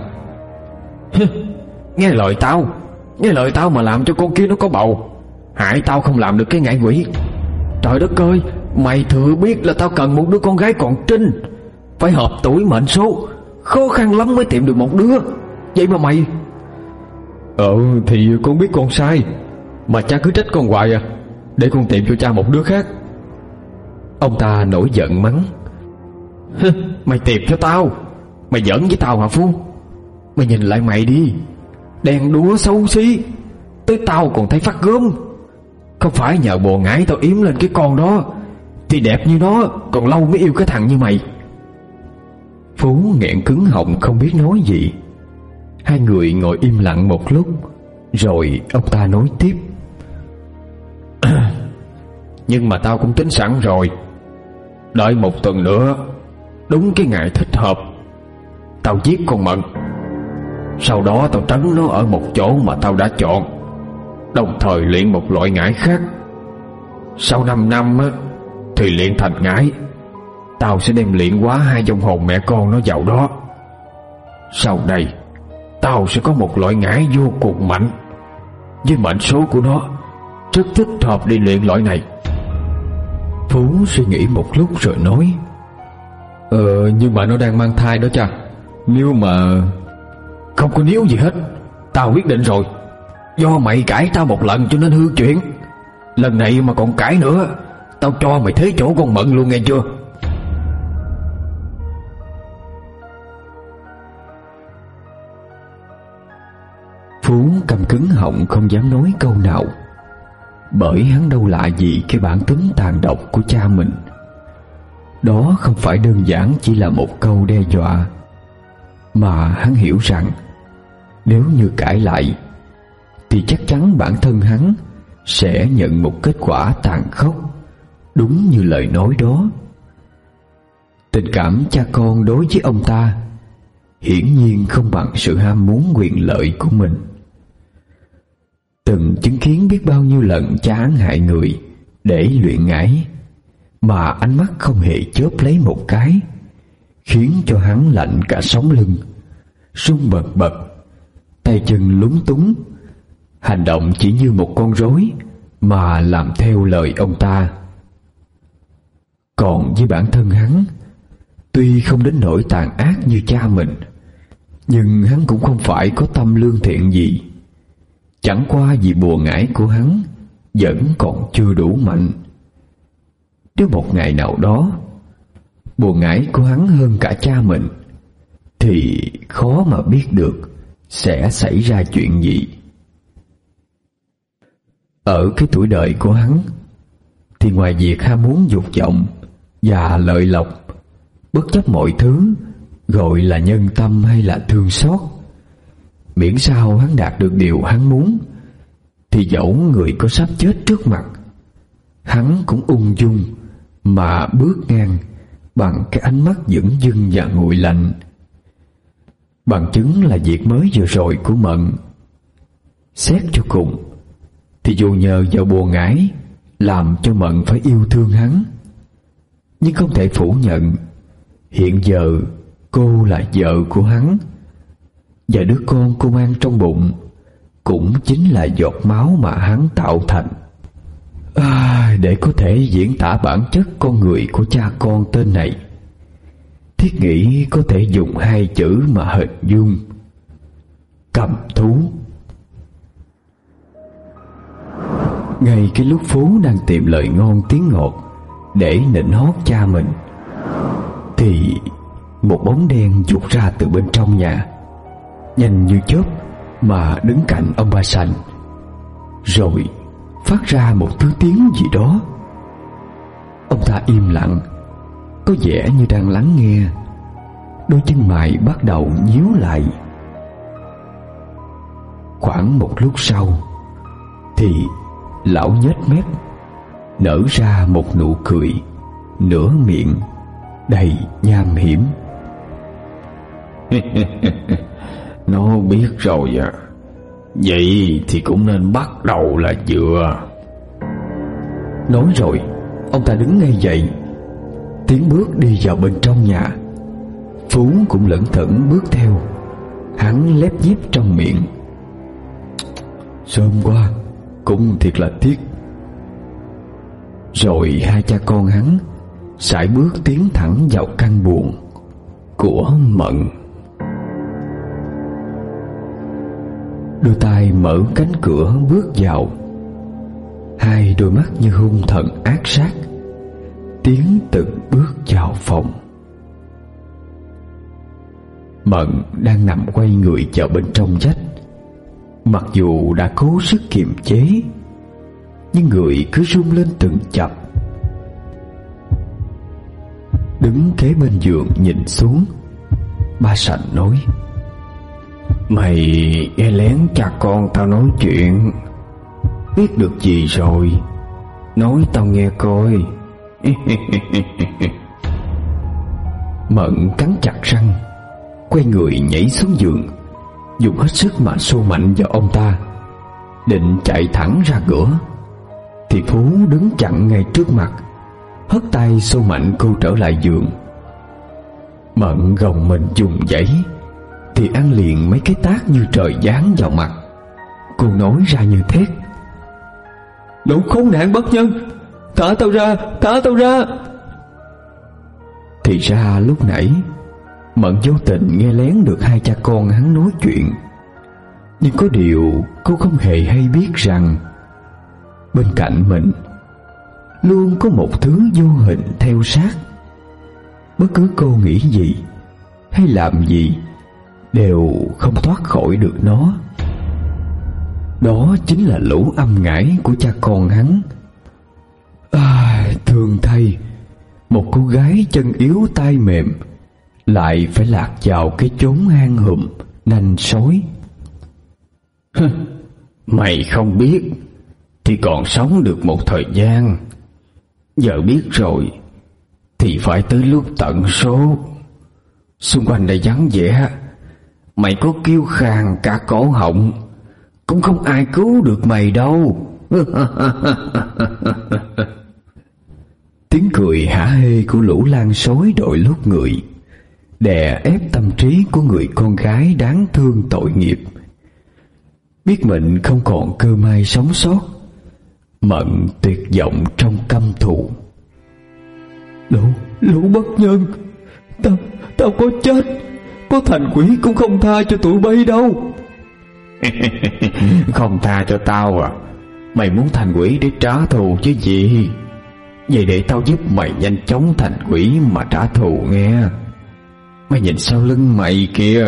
Nghe lời tao? Nghe lời tao mà làm cho con kia nó có bầu, hại tao không làm được cái ngải quỷ. Trời đất ơi, mày thừa biết là tao cần một đứa con gái còn trinh, phải hợp tuổi mệnh số, khó khăn lắm mới tìm được một đứa. Vậy mà mày... Ờ thì con biết con sai, mà cha cứ trách con hoài à. Để con tìm cho cha một đứa khác. Ông ta nổi giận mắng: Mày tìm cho tao? Mày giỡn với tao hả Phú? Mày nhìn lại mày đi, đen đúa xấu xí, tới tao còn thấy phát gớm. Không phải nhờ bồ ngải tao yếm lên cái con đó, thì đẹp như nó còn lâu mới yêu cái thằng như mày. Phú nghẹn cứng họng không biết nói gì. Hai người ngồi im lặng một lúc, rồi ông ta nói tiếp: Nhưng mà tao cũng tính sẵn rồi, đợi một tuần nữa, đúng cái ngày thích hợp, tao giết con Mận. Sau đó tao trấn nó ở một chỗ mà tao đã chọn, đồng thời luyện một loại ngải khác. Sau năm năm á, thì luyện thành ngải. Tao sẽ đem luyện hóa hai vong hồn mẹ con nó vào đó. Sau này tao sẽ có một loại ngải vô cùng mạnh, với mệnh số của nó rất thích hợp đi luyện loại này. Phú suy nghĩ một lúc rồi nói: Ờ nhưng mà nó đang mang thai đó cha. Nếu mà... Không có nếu gì hết, tao quyết định rồi. Do mày cãi tao một lần cho nên hư chuyện. Lần này mà còn cãi nữa, tao cho mày thế chỗ con Mận luôn nghe chưa? Phú câm cứng họng không dám nói câu nào, bởi hắn đâu lạ gì cái bản tính tàn độc của cha mình. Đó không phải đơn giản chỉ là một câu đe dọa, mà hắn hiểu rằng nếu như cãi lại thì chắc chắn bản thân hắn sẽ nhận một kết quả tàn khốc, đúng như lời nói đó. Tình cảm cha con đối với ông ta hiển nhiên không bằng sự ham muốn quyền lợi của mình. Từng chứng kiến biết bao nhiêu lần cha hắn hại người để luyện ngải, mà ánh mắt không hề chớp lấy một cái, khiến cho hắn lạnh cả sống lưng, run bần bật, tay chân lúng túng, hành động chỉ như một con rối mà làm theo lời ông ta. Còn với bản thân hắn, tuy không đến nỗi tàn ác như cha mình, nhưng hắn cũng không phải có tâm lương thiện gì. Chẳng qua vì bùa ngải của hắn vẫn còn chưa đủ mạnh. Nếu một ngày nào đó bùa ngải của hắn hơn cả cha mình, thì khó mà biết được sẽ xảy ra chuyện gì. Ở cái tuổi đời của hắn thì ngoài việc ham muốn dục vọng và lợi lộc, bất chấp mọi thứ gọi là nhân tâm hay là thương xót, miễn sao hắn đạt được điều hắn muốn, thì dẫu người có sắp chết trước mặt, hắn cũng ung dung mà bước ngang bằng cái ánh mắt dửng dưng và nguội lạnh. Bằng chứng là việc mới vừa rồi của Mận. Xét cho cùng thì dù nhờ vào bùa ngải làm cho Mận phải yêu thương hắn, nhưng không thể phủ nhận hiện giờ cô là vợ của hắn, và đứa con cô mang trong bụng cũng chính là giọt máu mà hắn tạo thành. À, để có thể diễn tả bản chất con người của cha con tên này, thiết nghĩ có thể dùng hai chữ mà hình dung: cầm thú. Ngay cái lúc Phú đang tìm lời ngon tiếng ngọt để nịnh hót cha mình, thì một bóng đen vụt ra từ bên trong nhà, nhanh như chớp mà đứng cạnh ông Ba Sành, rồi phát ra một thứ tiếng gì đó. Ông ta im lặng, có vẻ như đang lắng nghe. Đôi chân mày bắt đầu nhíu lại. Khoảng một lúc sau thì lão nhếch mép, nở ra một nụ cười nửa miệng đầy nham hiểm. Nó biết rồi à, vậy thì cũng nên bắt đầu là vừa. Nói rồi ông ta đứng ngay dậy, tiến bước đi vào bên trong nhà. Phú cũng lững thững bước theo, hắn lép nhíp trong miệng: sớm quá, cũng thiệt là tiếc. Rồi hai cha con hắn sải bước tiến thẳng vào căn buồng của Mận. Đưa tay mở cánh cửa bước vào, hai đôi mắt như hung thần ác sát tiến từng bước vào phòng. Mận đang nằm quay người vào bên trong vách. Mặc dù đã cố sức kiềm chế, nhưng người cứ rung lên từng chập. Đứng kế bên giường nhìn xuống, Ba Sành nói: mày nghe lén cha con tao nói chuyện, biết được gì rồi? Nói tao nghe coi. Mận cắn chặt răng, quay người nhảy xuống giường, dùng hết sức mà xô mạnh vào ông ta, định chạy thẳng ra cửa. Thì Phú đứng chặn ngay trước mặt, hất tay xô mạnh cô trở lại giường. Mận gồng mình dùng dãy, thì ăn liền mấy cái tát như trời giáng vào mặt. Cô nói ra như thét: lũ khốn nạn bất nhân, thả tao ra, thả tao ra. Thì ra lúc nãy Mận vô tình nghe lén được hai cha con hắn nói chuyện. Nhưng có điều cô không hề hay biết rằng bên cạnh mình luôn có một thứ vô hình theo sát. Bất cứ cô nghĩ gì hay làm gì đều không thoát khỏi được nó. Đó chính là lũ âm ngải của cha con hắn. À, thương thay, một cô gái chân yếu tay mềm lại phải lạc vào cái chốn hang hùm nanh sói. Mày không biết thì còn sống được một thời gian, giờ biết rồi thì phải tới lúc tận số. Xung quanh đây vắng vẻ, Mày có kêu khàn cả cổ họng cũng không ai cứu được mày đâu. Tiếng cười hả hê của lũ lang sói đội lốt người đè ép tâm trí của người con gái đáng thương tội nghiệp. Biết mình không còn cơ may sống sót, Mận tuyệt vọng trong căm thù. Lũ, lũ bất nhân, Tao, tao có chết, có thành quỷ cũng không tha cho tụi bay đâu. Không tha cho tao à? Mày muốn thành quỷ để trả thù chứ gì? Vậy để tao giúp mày nhanh chóng thành quỷ mà trả thù nghe. Mày nhìn sau lưng mày kìa.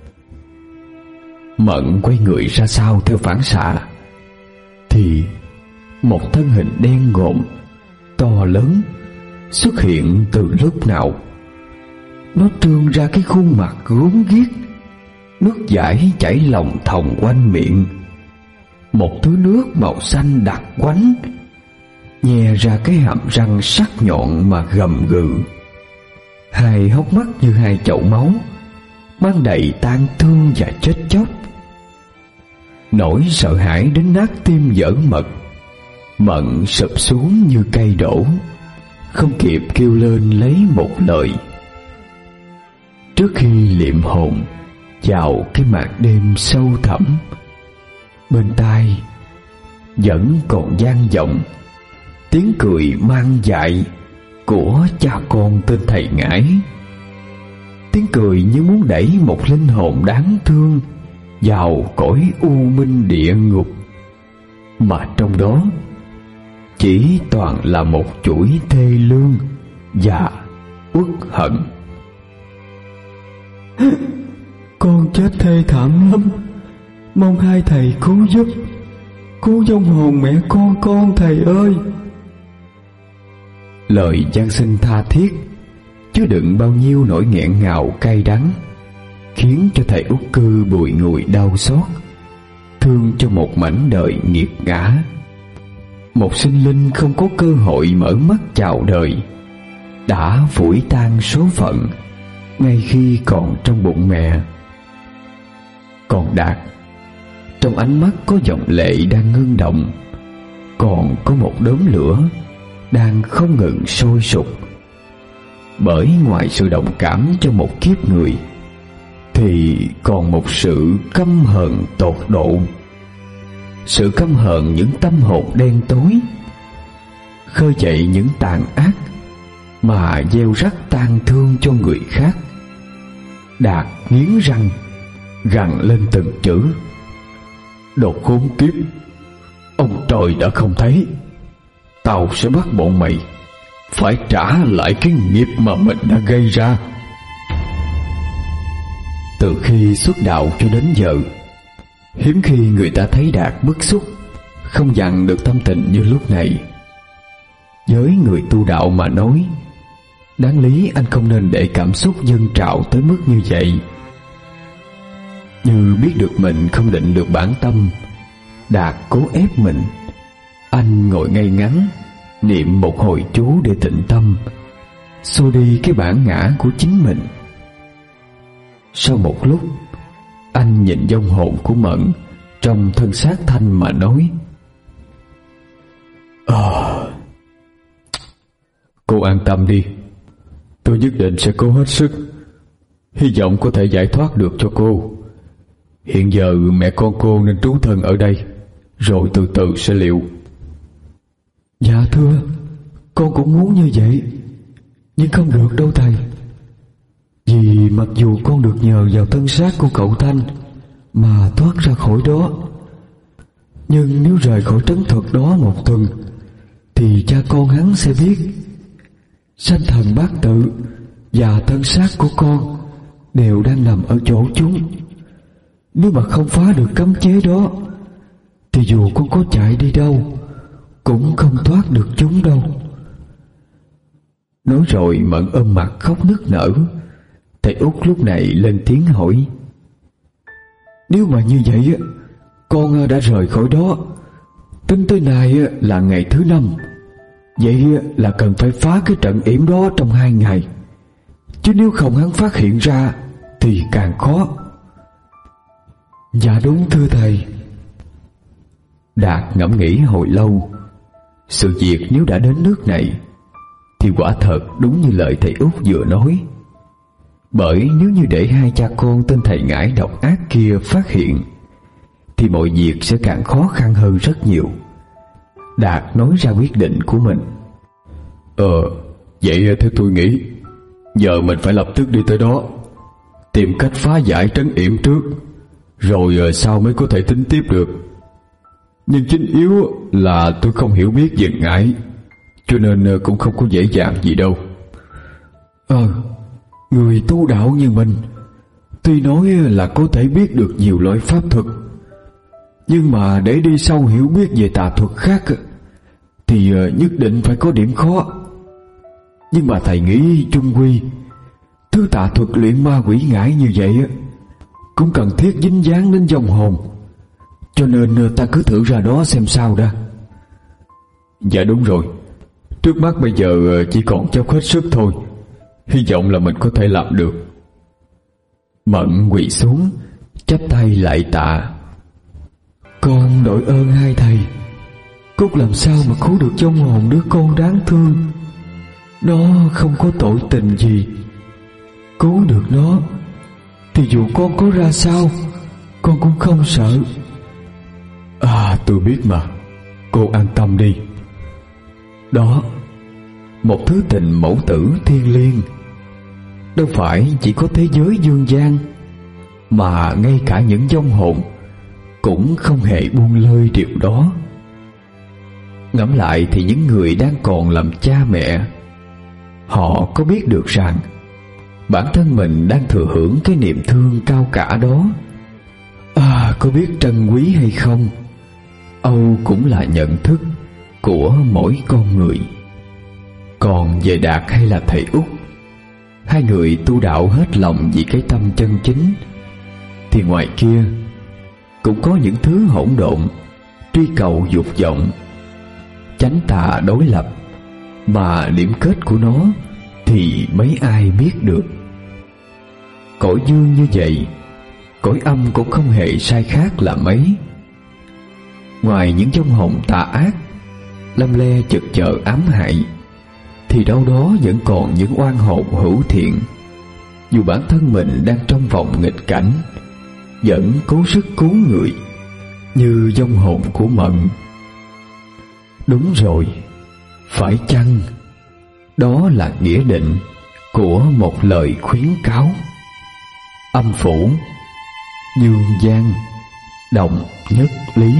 Mận quay người ra sau theo phản xạ, thì một thân hình đen ngòm to lớn xuất hiện từ lúc nào. Nó trương ra cái khuôn mặt gớm ghiếc, nước dãi chảy lòng thòng quanh miệng. Một thứ nước màu xanh đặc quánh, nhe ra cái hàm răng sắc nhọn mà gầm gừ. Hai hốc mắt như hai chậu máu, mang đầy tang thương và chết chóc. Nỗi sợ hãi đến nát tim dở mật, Mận sụp xuống như cây đổ, không kịp kêu lên lấy một lời. Trước khi liệm hồn vào cái màn đêm sâu thẳm, bên tai vẫn còn vang vọng tiếng cười mang dại của cha con tên thầy Ngải. Tiếng cười như muốn đẩy một linh hồn đáng thương vào cõi u minh địa ngục, mà trong đó chỉ toàn là một chuỗi thê lương và uất hận. Con chết thê thảm lắm, mong hai thầy cứu giúp, cứu vong hồn mẹ con con thầy ơi. Lời van xin tha thiết chứa đựng bao nhiêu nỗi nghẹn ngào cay đắng, khiến cho thầy Út Cư bùi ngùi đau xót, thương cho một mảnh đời nghiệt ngã. Một sinh linh không có cơ hội mở mắt chào đời, đã phủi tan số phận ngay khi còn trong bụng mẹ. Còn Đạt, trong ánh mắt có dòng lệ đang ngưng động, còn có một đốm lửa đang không ngừng sôi sục. Bởi ngoài sự đồng cảm cho một kiếp người, thì còn một sự căm hờn tột độ. Sự căm hờn những tâm hồn đen tối, khơi dậy những tàn ác mà gieo rắc tang thương cho người khác. Đạt nghiến răng gằn lên từng chữ: Đồ khốn kiếp, ông trời đã không thấy, tao sẽ bắt bọn mày phải trả lại cái nghiệp mà mình đã gây ra. Từ khi xuất đạo cho đến giờ, hiếm khi người ta thấy Đạt bức xúc, không dằn được tâm tình như lúc này. Với người tu đạo mà nói, đáng lý anh không nên để cảm xúc dâng trào tới mức như vậy. Như biết được mình không định được bản tâm, Đạt cố ép mình. Anh ngồi ngay ngắn, niệm một hồi chú để tịnh tâm, xua đi cái bản ngã của chính mình. Sau một lúc, anh nhìn vong hồn của Mận trong thân xác Thanh mà nói: à, Cô an tâm đi, tôi nhất định sẽ cố hết sức, hy vọng có thể giải thoát được cho cô. Hiện giờ mẹ con cô nên trú thân ở đây, rồi từ từ sẽ liệu. Dạ thưa, con cũng muốn như vậy, nhưng không được đâu thầy. Vì mặc dù con được nhờ vào thân xác của cậu Thanh mà thoát ra khỏi đó, nhưng nếu rời khỏi trấn thực đó một tuần, thì cha con hắn sẽ biết sanh thần bát tự và thân xác của con đều đang nằm ở chỗ chúng. Nếu mà không phá được cấm chế đó, thì dù con có chạy đi đâu cũng không thoát được chúng đâu. Nói rồi Mận ôm mặt khóc nức nở. Thầy Út lúc này lên tiếng hỏi: Nếu mà như vậy, con đã rời khỏi đó, tính tới nay là ngày thứ năm, vậy là cần phải phá cái trận yểm đó trong hai ngày, chứ nếu không hắn phát hiện ra thì càng khó. Dạ đúng thưa thầy. Đạt ngẫm nghĩ hồi lâu. Sự việc nếu đã đến nước này thì quả thật đúng như lời thầy Út vừa nói. Bởi nếu như để hai cha con tên thầy ngải độc ác kia phát hiện thì mọi việc sẽ càng khó khăn hơn rất nhiều. Đạt nói ra quyết định của mình. Ờ, vậy theo tôi nghĩ giờ mình phải lập tức đi tới đó, tìm cách phá giải trấn yểm trước, rồi sau mới có thể tính tiếp được. Nhưng chính yếu là tôi không hiểu biết về ngải, cho nên cũng không có dễ dàng gì đâu. Ờ, người tu đạo như mình tuy nói là có thể biết được nhiều loại pháp thuật, nhưng mà để đi sâu hiểu biết về tà thuật khác thì nhất định phải có điểm khó. Nhưng mà thầy nghĩ chung quy thứ tà thuật luyện ma quỷ ngải như vậy cũng cần thiết dính dáng đến vong hồn, cho nên ta cứ thử ra đó xem sao đã. Dạ đúng rồi, trước mắt bây giờ chỉ còn chốc hết sức thôi. Hy vọng là mình có thể làm được. Mận quỳ xuống chắp tay lại tạ. Con đội ơn hai thầy. Cúc làm sao mà cứu được vong hồn đứa con đáng thương. Nó không có tội tình gì. Cứu được nó thì dù con có ra sao con cũng không sợ. À, tôi biết mà, cô an tâm đi. Đó, một thứ tình mẫu tử thiêng liêng, đâu phải chỉ có thế giới dương gian, mà ngay cả những vong hồn cũng không hề buông lơi điều đó. Ngẫm lại thì những người đang còn làm cha mẹ, họ có biết được rằng bản thân mình đang thừa hưởng cái niềm thương cao cả đó? À, có biết trân quý hay không, âu cũng là nhận thức của mỗi con người. Còn về Đạt hay là thầy Út, hai người tu đạo hết lòng vì cái tâm chân chính, thì ngoài kia cũng có những thứ hỗn độn truy cầu dục vọng, chánh tà đối lập, mà điểm kết của nó thì mấy ai biết được. Cõi dương như vậy, cõi âm cũng không hề sai khác là mấy. Ngoài những vong hồn tà ác lăm le chực chờ ám hại, thì đâu đó vẫn còn những oan hồn hữu thiện, dù bản thân mình đang trong vòng nghịch cảnh, vẫn cố sức cứu người, như vong hồn của Mận. Đúng rồi, phải chăng đó là nghĩa định của một lời khuyến cáo? Âm phủ, dương gian, đồng nhất lý.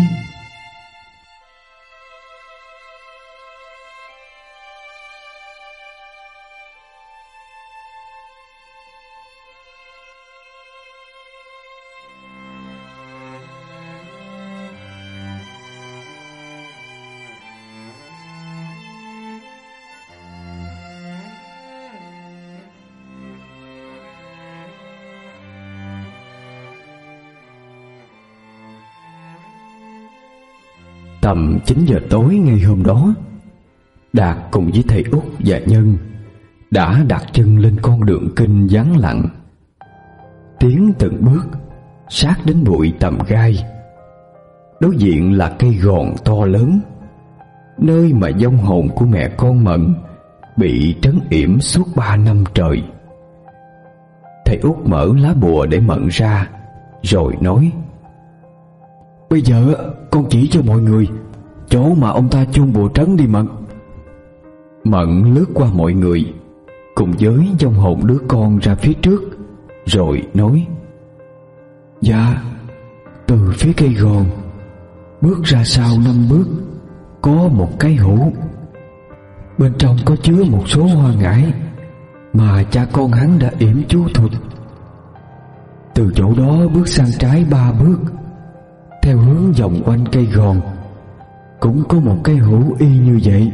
Tầm chín giờ tối ngày hôm đó, Đạt cùng với thầy Út và Nhân đã đặt chân lên con đường kinh vắng lặng, tiến từng bước sát đến bụi tầm gai. Đối diện là cây gòn to lớn, nơi mà vong hồn của mẹ con Mận bị trấn yểm suốt ba năm trời. Thầy Út mở lá bùa để Mận ra, rồi nói: Bây giờ con chỉ cho mọi người chỗ mà ông ta chôn bùa trấn đi Mận. Mận lướt qua mọi người cùng với vong hồn đứa con ra phía trước, rồi nói: Dạ, từ phía cây gòn bước ra sau năm bước có một cái hũ, bên trong có chứa một số hoa ngải mà cha con hắn đã yểm chú thuật. Từ chỗ đó bước sang trái ba bước, theo hướng vòng quanh cây gòn cũng có một cái hũ y như vậy.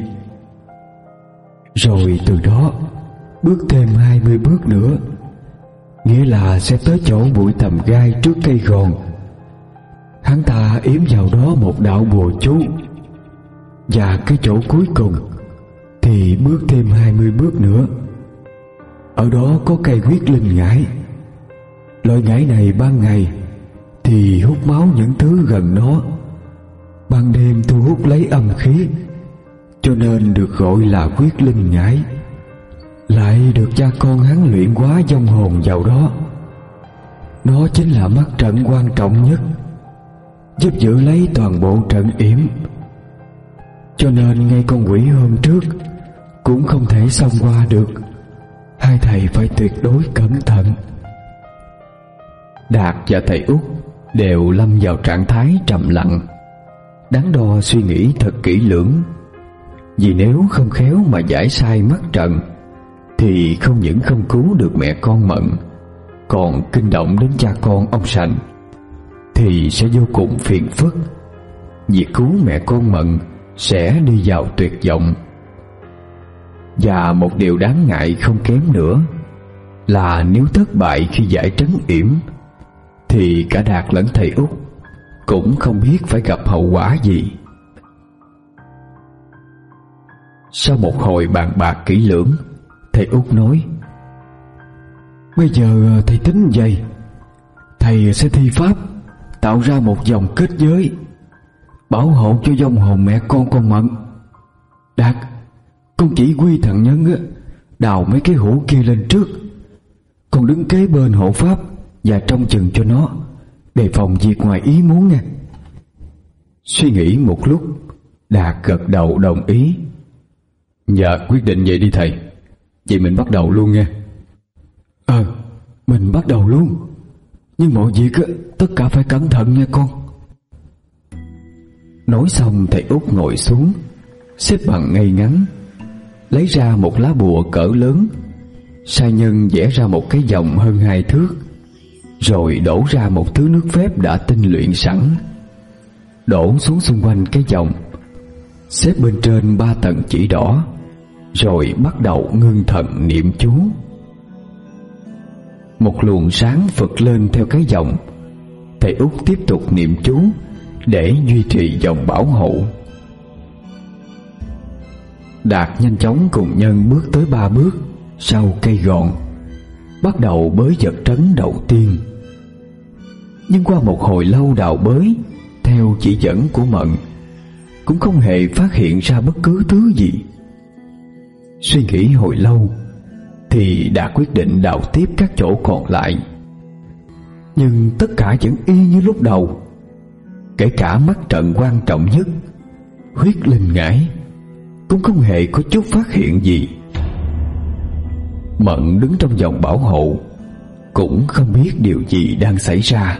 Rồi từ đó bước thêm hai mươi bước nữa, nghĩa là sẽ tới chỗ bụi tầm gai trước cây gòn. Hắn ta yếm vào đó một đạo bùa chú, và cái chỗ cuối cùng thì bước thêm hai mươi bước nữa. Ở đó có cây huyết linh ngải. Loại ngải này ban ngày thì hút máu những thứ gần nó, ban đêm thu hút lấy âm khí, cho nên được gọi là huyết linh ngải. Lại được cha con hắn luyện hóa vong hồn vào đó. Nó chính là mắt trận quan trọng nhất, giúp giữ lấy toàn bộ trận yểm. Cho nên ngay con quỷ hôm trước cũng không thể xông qua được. Hai thầy phải tuyệt đối cẩn thận. Đạt và thầy Út đều lâm vào trạng thái trầm lặng, đắn đo suy nghĩ thật kỹ lưỡng. Vì nếu không khéo mà giải sai mắt trận thì không những không cứu được mẹ con Mận, còn kinh động đến cha con ông Sành, thì sẽ vô cùng phiền phức. Việc cứu mẹ con Mận sẽ đi vào tuyệt vọng. Và một điều đáng ngại không kém nữa là nếu thất bại khi giải trấn yểm thì cả Đạt lẫn thầy Út cũng không biết phải gặp hậu quả gì. Sau một hồi bàn bạc kỹ lưỡng, thầy Út nói: Bây giờ thầy tính vậy, thầy sẽ thi pháp tạo ra một vòng kết giới bảo hộ cho vong hồn mẹ con con Mận. Đạt, con chỉ huy thằng Nhân á, đào mấy cái hũ kia lên trước, con đứng kế bên hộ pháp và trông chừng cho nó, đề phòng việc ngoài ý muốn nha. Suy nghĩ một lúc, Đạt gật đầu đồng ý. Dạ, quyết định vậy đi thầy. Vậy mình bắt đầu luôn nha. Ờ, mình bắt đầu luôn. Nhưng mọi việc á, tất cả phải cẩn thận nha con. Nói xong thầy Út ngồi xuống, xếp bằng ngay ngắn, lấy ra một lá bùa cỡ lớn, sai Nhân vẽ ra một cái vòng hơn hai thước, rồi đổ ra một thứ nước phép đã tinh luyện sẵn, đổ xuống xung quanh cái vòng, xếp bên trên ba tầng chỉ đỏ, rồi bắt đầu ngưng thần niệm chú. Một luồng sáng phật lên theo cái vòng. Thầy Út tiếp tục niệm chú để duy trì vòng bảo hộ. Đạt nhanh chóng cùng Nhân bước tới ba bước sau cây gòn, bắt đầu bới vật trấn đầu tiên. Nhưng qua một hồi lâu đào bới theo chỉ dẫn của Mận, cũng không hề phát hiện ra bất cứ thứ gì. Suy nghĩ hồi lâu thì Đạt quyết định đào tiếp các chỗ còn lại. Nhưng tất cả vẫn y như lúc đầu, kể cả mắt trận quan trọng nhất, huyết linh ngải, cũng không hề có chút phát hiện gì. Mận đứng trong vòng bảo hộ, cũng không biết điều gì đang xảy ra.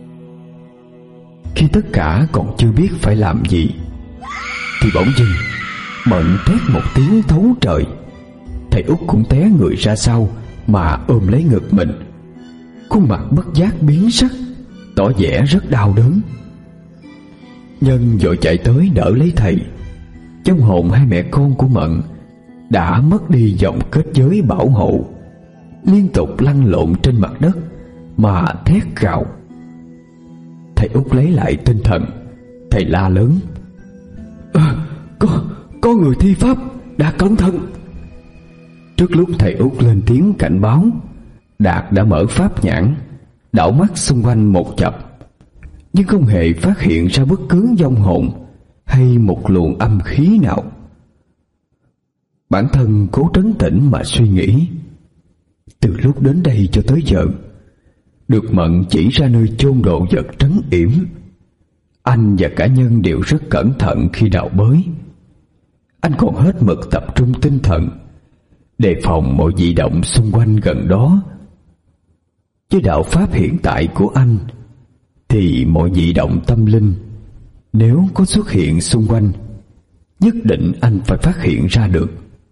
Khi tất cả còn chưa biết phải làm gì thì bỗng dưng Mận thét một tiếng thấu trời. Thầy Út cũng té người ra sau mà ôm lấy ngực mình, khuôn mặt bất giác biến sắc, tỏ vẻ rất đau đớn. Nhân vội chạy tới đỡ lấy thầy. Trong hồn hai mẹ con của Mận đã mất đi vòng kết giới bảo hộ, liên tục lăn lộn trên mặt đất mà thét gào. Thầy Út lấy lại tinh thần, thầy la lớn: à, có, có người thi pháp, Đạt cẩn thận. Trước lúc thầy Út lên tiếng cảnh báo, Đạt đã mở pháp nhãn, đảo mắt xung quanh một chập, nhưng không hề phát hiện ra bất cứ vong hồn hay một luồng âm khí nào. Bản thân cố trấn tĩnh mà suy nghĩ. Từ lúc đến đây cho tới giờ, được Mận chỉ ra nơi chôn đồ vật trấn yểm, anh và cả Nhân đều rất cẩn thận khi đào bới. Anh còn hết mực tập trung tinh thần, đề phòng mọi dị động xung quanh gần đó. Với đạo pháp hiện tại của anh thì mọi dị động tâm linh nếu có xuất hiện xung quanh, nhất định anh phải phát hiện ra được.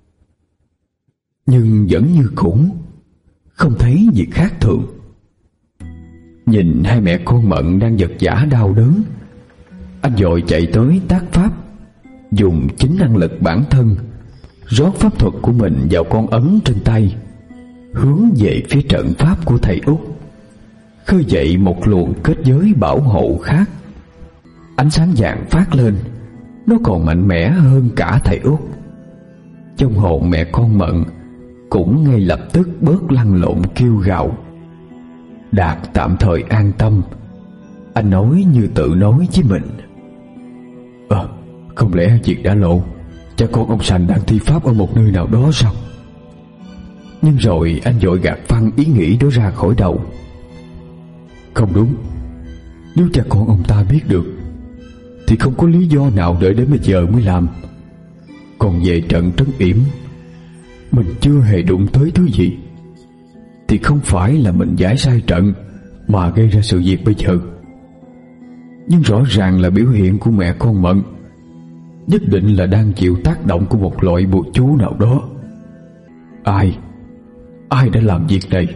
Nhưng vẫn như cũ, không thấy gì khác thường. Nhìn hai mẹ con Mận đang vật vã đau đớn, anh vội chạy tới tác pháp, dùng chính năng lực bản thân rót pháp thuật của mình vào con ấn trên tay, hướng về phía trận pháp của thầy Út, khơi dậy một luồng kết giới bảo hộ khác. Ánh sáng vàng phát lên, nó còn mạnh mẽ hơn cả thầy Út. Trong hồn mẹ con Mận cũng ngay lập tức bớt lăn lộn kêu gào. Đạt tạm thời an tâm, Anh nói như tự nói với mình. À, không lẽ việc đã lộ, cha con ông Sành đang thi pháp ở một nơi nào đó sao? Nhưng rồi anh vội gạt phăng ý nghĩ đó ra khỏi đầu. Không đúng. Nếu cha con ông ta biết được thì không có lý do nào đợi đến bây giờ mới làm. Còn về trận trấn yểm, mình chưa hề đụng tới thứ gì, thì không phải là mình giải sai trận mà gây ra sự việc bây giờ. Nhưng rõ ràng là biểu hiện của mẹ con Mận nhất định là đang chịu tác động của một loại bùa chú nào đó. Ai Ai đã làm việc này?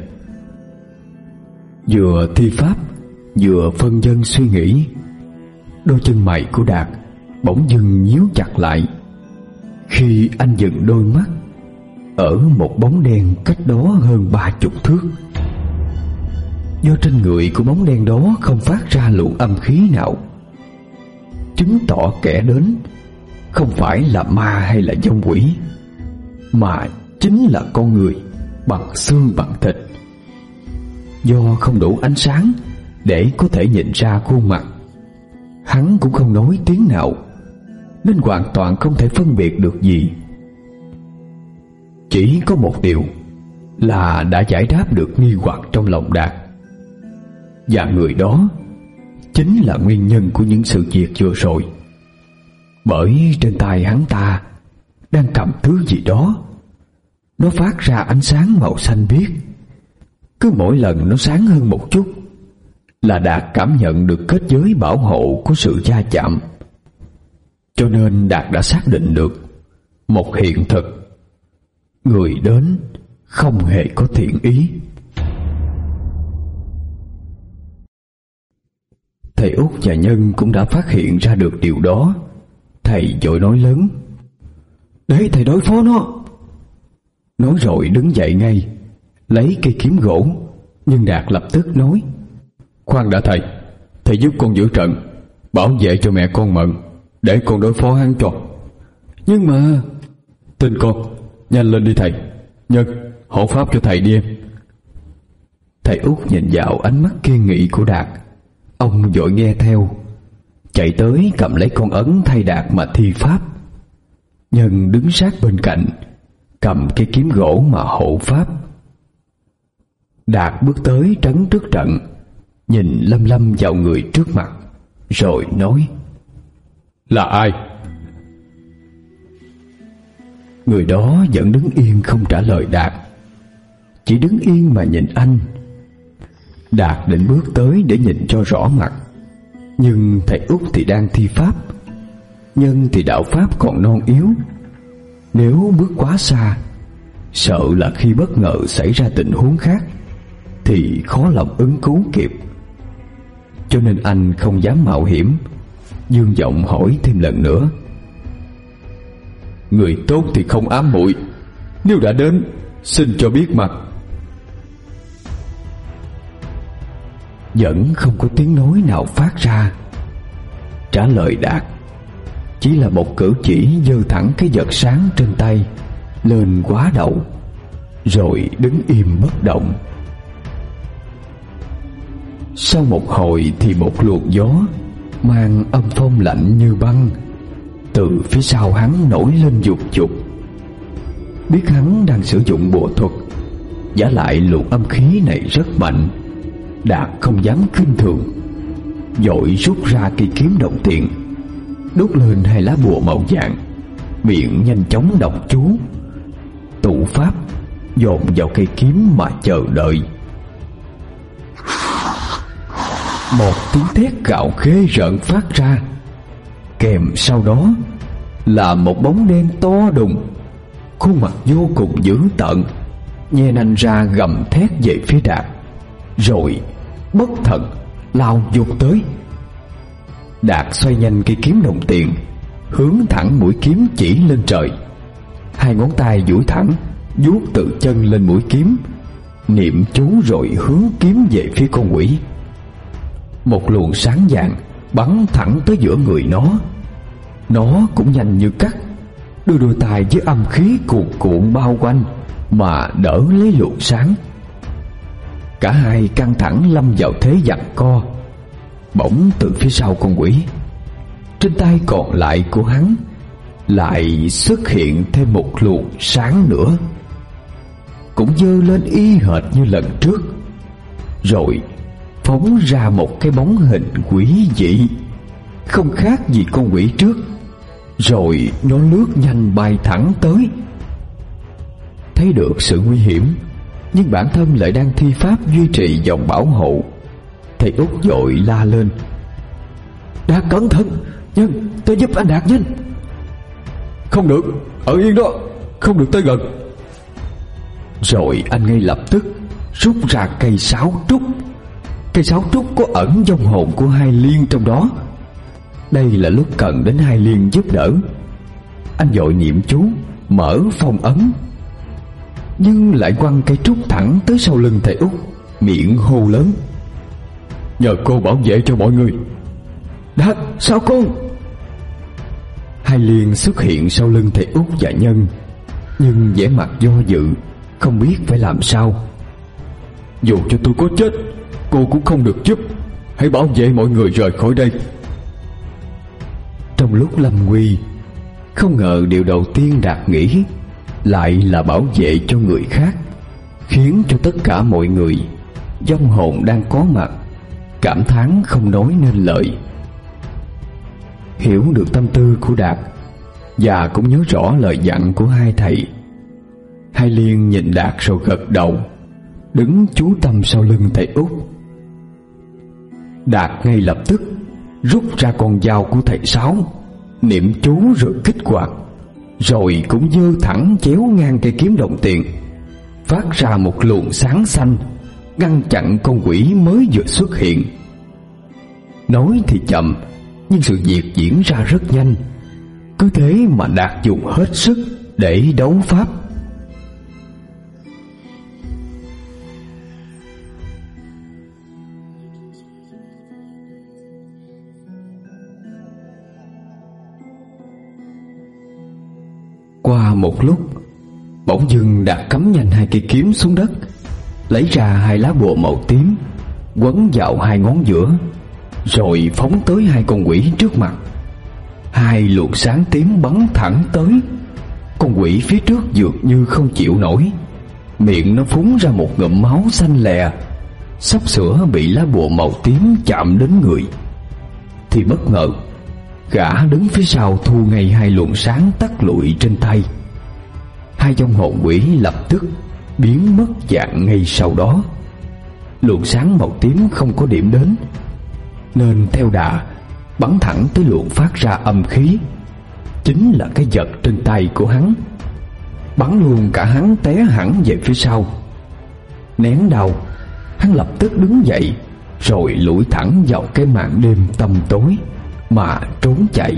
Vừa thi pháp vừa phân vân suy nghĩ, đôi chân mày của Đạt bỗng dưng nhíu chặt lại khi anh dừng đôi mắt ở một bóng đen cách đó hơn ba chục thước. Do trên người của bóng đen đó không phát ra luồng âm khí nào, chứng tỏ kẻ đến không phải là ma hay là vong quỷ, mà chính là con người bằng xương bằng thịt. Do không đủ ánh sáng để có thể nhìn ra khuôn mặt, hắn cũng không nói tiếng nào, nên hoàn toàn không thể phân biệt được gì. Chỉ có một điều là đã giải đáp được nghi hoặc trong lòng Đạt, và người đó chính là nguyên nhân của những sự việc vừa rồi. Bởi trên tay hắn ta đang cầm thứ gì đó, nó phát ra ánh sáng màu xanh biếc. Cứ mỗi lần nó sáng hơn một chút là Đạt cảm nhận được kết giới bảo hộ của sự va chạm. Cho nên Đạt đã xác định được một hiện thực: người đến không hề có thiện ý. Thầy Út và Nhân cũng đã phát hiện ra được điều đó. Thầy vội nói lớn: để thầy đối phó nó. Nói rồi đứng dậy ngay, lấy cây kiếm gỗ. Nhưng Đạt lập tức nói: khoan đã thầy, thầy giúp con giữ trận, bảo vệ cho mẹ con Mận, để con đối phó hắn cho. Nhưng mà... Tin con, nhanh lên đi thầy. Nhân, hộ pháp cho thầy đi em. Thầy Út nhìn vào ánh mắt kiên nghị của Đạt, ông vội nghe theo, chạy tới cầm lấy con ấn thay Đạt mà thi pháp. Nhân đứng sát bên cạnh, cầm cây kiếm gỗ mà hộ pháp. Đạt bước tới trấn trước trận, nhìn lâm lâm vào người trước mặt, rồi nói: là ai? Người đó vẫn đứng yên không trả lời Đạt, chỉ đứng yên mà nhìn anh. Đạt định bước tới để nhìn cho rõ mặt, nhưng thầy Út thì đang thi pháp, Nhân thì đạo pháp còn non yếu. Nếu bước quá xa, sợ là khi bất ngờ xảy ra tình huống khác thì khó lòng ứng cứu kịp. Cho nên anh không dám mạo hiểm, dương giọng hỏi thêm lần nữa: người tốt thì không ám muội, nếu đã đến xin cho biết mặt. Vẫn không có tiếng nói nào phát ra. Trả lời Đạt chỉ là một cử chỉ giơ thẳng cái vật sáng trên tay lên quá đầu, rồi đứng im bất động. Sau một hồi thì một luồng gió mang âm phong lạnh như băng từ phía sau hắn nổi lên dục dục. Biết hắn đang sử dụng bùa thuật, vả lại luồng âm khí này rất mạnh, Đạt không dám khinh thường, vội rút ra cây kiếm đồng tiền, đốt lên hai lá bùa màu vàng, miệng nhanh chóng đọc chú, tụ pháp dồn vào cây kiếm mà chờ đợi. Một tiếng thét gạo khê rợn phát ra, kèm sau đó là một bóng đen to đùng, khuôn mặt vô cùng dữ tợn, nhe nanh ra gầm thét về phía Đạt, rồi bất thần lao vụt tới. Đạt xoay nhanh cây kiếm đồng tiền, hướng thẳng mũi kiếm chỉ lên trời, hai ngón tay duỗi thẳng vuốt từ chân lên mũi kiếm, niệm chú rồi hướng kiếm về phía con quỷ. Một luồng sáng vàng bắn thẳng tới giữa người nó. Nó cũng nhanh như cắt, đưa đôi tay với âm khí cuồn cuộn bao quanh mà đỡ lấy luồng sáng. Cả hai căng thẳng lâm vào thế giằng co. bỗng từ phía sau con quỷ, trên tay còn lại của hắn lại xuất hiện thêm một luồng sáng nữa, cũng giơ lên y hệt như lần trước, rồi phóng ra một cái bóng hình quỷ dị, không khác gì con quỷ trước. Rồi nó lướt nhanh bay thẳng tới. Thấy được sự nguy hiểm, nhưng bản thân lại đang thi pháp duy trì vòng bảo hộ, thầy Út vội la lên: Đạt cẩn thận, Nhân, tôi giúp anh Đạt nhanh. Không được, ở yên đó, không được tới gần. Rồi anh ngay lập tức rút ra cây sáo trúc. Cây sáo trúc có ẩn vong hồn của Hai Liên trong đó. Đây là lúc cần đến Hai Liên giúp đỡ. Anh vội niệm chú mở phong ấn, nhưng lại quăng cây trúc thẳng tới sau lưng thầy Út, miệng hô lớn: Nhờ cô bảo vệ cho mọi người. Đạt, sao con? Hai Liên xuất hiện sau lưng thầy Út và Nhân, nhưng vẻ mặt do dự, không biết phải làm sao. Dù cho tôi có chết, cô cũng không được giúp. Hãy bảo vệ mọi người rời khỏi đây. Trong lúc lâm nguy, không ngờ điều đầu tiên Đạt nghĩ lại là bảo vệ cho người khác, khiến cho tất cả mọi người, vong hồn đang có mặt, cảm thán không nói nên lời. Hiểu được tâm tư của Đạt, và cũng nhớ rõ lời dặn của hai thầy, Hai Liên nhìn Đạt rồi gật đầu, đứng chú tâm sau lưng thầy Út. Đạt ngay lập tức rút ra con dao của thầy Sáu, niệm chú rồi kích hoạt, rồi cũng giơ thẳng chéo ngang cây kiếm đồng tiền, phát ra một luồng sáng xanh, ngăn chặn con quỷ mới vừa xuất hiện. Nói thì chậm, nhưng sự việc diễn ra rất nhanh. Cứ thế mà Đạt dùng hết sức để đấu pháp. Qua một lúc, bỗng dưng Đạt cắm nhanh hai cây kiếm xuống đất, lấy ra hai lá bùa màu tím, quấn vào hai ngón giữa, rồi phóng tới hai con quỷ trước mặt. Hai luồng sáng tím bắn thẳng tới. Con quỷ phía trước dường như không chịu nổi, miệng nó phun ra một ngụm máu xanh lè, sắp sửa bị lá bùa màu tím chạm đến người. Thì bất ngờ, gã đứng phía sau thu ngay hai luồng sáng tắt lụi trên tay. Hai vong hồn quỷ lập tức biến mất dạng ngay sau đó. Luồng sáng màu tím không có điểm đến, nên theo đà bắn thẳng tới luồng phát ra âm khí, chính là cái vật trên tay của hắn. Bắn luôn cả hắn té hẳn về phía sau. Nén đau, hắn lập tức đứng dậy, rồi lủi thẳng vào cái màn đêm tăm tối mà trốn chạy.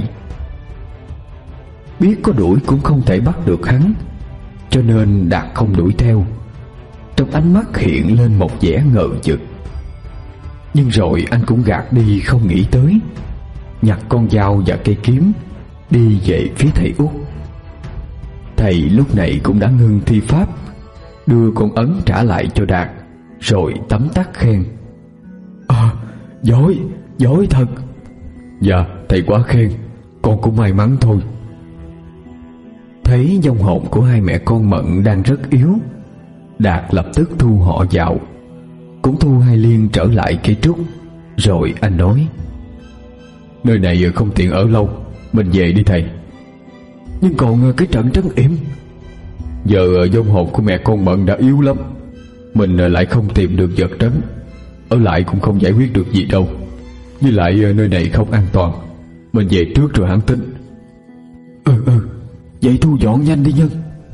Biết có đuổi cũng không thể bắt được hắn, cho nên Đạt không đuổi theo. Trong ánh mắt hiện lên một vẻ ngờ vực, nhưng rồi anh cũng gạt đi không nghĩ tới, nhặt con dao và cây kiếm đi về phía thầy Út. Thầy lúc này cũng đã ngưng thi pháp, đưa con ấn trả lại cho Đạt, rồi tấm tắc khen: À, giỏi, giỏi thật. Dạ, thầy quá khen, con cũng may mắn thôi. Thấy vong hồn của hai mẹ con Mận đang rất yếu, Đạt lập tức thu họ vào, cũng thu Hai Liên trở lại cây trúc. Rồi anh nói: Nơi này không tiện ở lâu, mình về đi thầy. Nhưng còn cái trận trấn yểm. Giờ vong hồn của mẹ con Mận đã yếu lắm, mình lại không tìm được vật trấn, ở lại cũng không giải quyết được gì đâu. Với lại nơi này không an toàn, mình về trước rồi hẳn tính. Ừ ừ vậy thu dọn nhanh đi Nhân.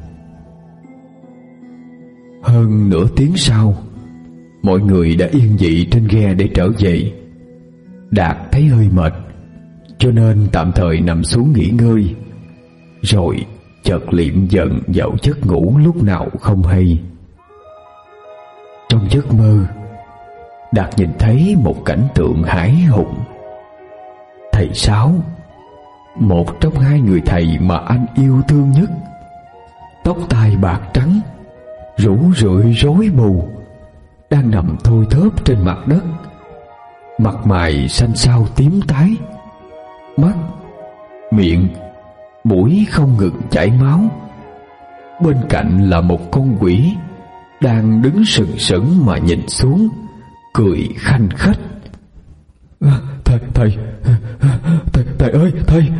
Hơn nửa tiếng sau, mọi người đã yên vị trên ghe để trở về. Đạt thấy hơi mệt, cho nên tạm thời nằm xuống nghỉ ngơi, rồi chợt liệm dần vào giấc ngủ lúc nào không hay. Trong giấc mơ, Đạt nhìn thấy một cảnh tượng hãi hùng. Thầy Sáu, một trong hai người thầy mà anh yêu thương nhất, tóc tai bạc trắng, rũ rượi rối bù, đang nằm thôi thóp trên mặt đất. Mặt mày xanh xao tím tái, mắt, miệng, mũi không ngừng chảy máu. Bên cạnh là một con quỷ đang đứng sừng sững mà nhìn xuống, cười khanh khách. À, thầy, thầy, thầy, thầy ơi, thầy.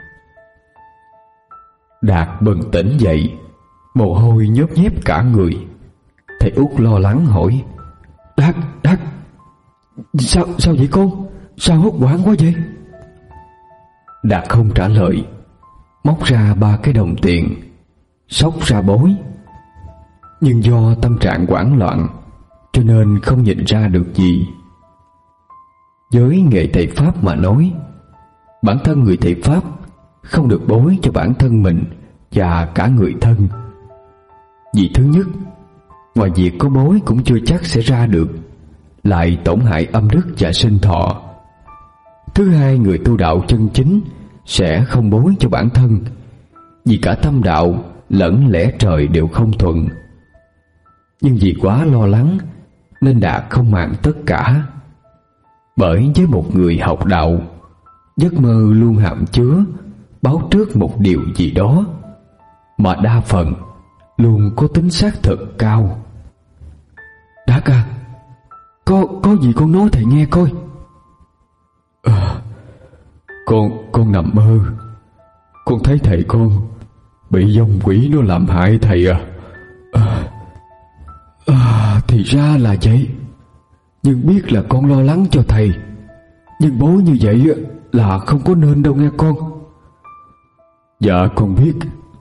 Đạt bừng tỉnh dậy, mồ hôi nhớp nhép cả người. Thầy Út lo lắng hỏi: Đạt, Đạt, sao, sao vậy con? Sao hốt hoảng quá vậy? Đạt không trả lời, móc ra ba cái đồng tiền, xốc ra bối. Nhưng do tâm trạng hoảng loạn cho nên không nhìn ra được gì. Với nghề thầy Pháp mà nói, bản thân người thầy Pháp không được bối cho bản thân mình và cả người thân. Vì thứ nhất, ngoài việc có bối cũng chưa chắc sẽ ra được, lại tổn hại âm đức và sinh thọ. Thứ hai, người tu đạo chân chính sẽ không bối cho bản thân, vì cả tâm đạo lẫn lẽ trời đều không thuận. Nhưng vì quá lo lắng nên Đạt không màng tất cả. Bởi với một người học đạo, giấc mơ luôn hàm chứa báo trước một điều gì đó, mà đa phần luôn có tính xác thực cao. Đạt à, có, có gì con nói thầy nghe coi. À, con, con nằm mơ. Con thấy thầy con bị dông quỷ nó làm hại thầy à. À, à thì ra là vậy. Nhưng biết là con lo lắng cho thầy, nhưng bố như vậy là không có nên đâu nghe con. Dạ con biết.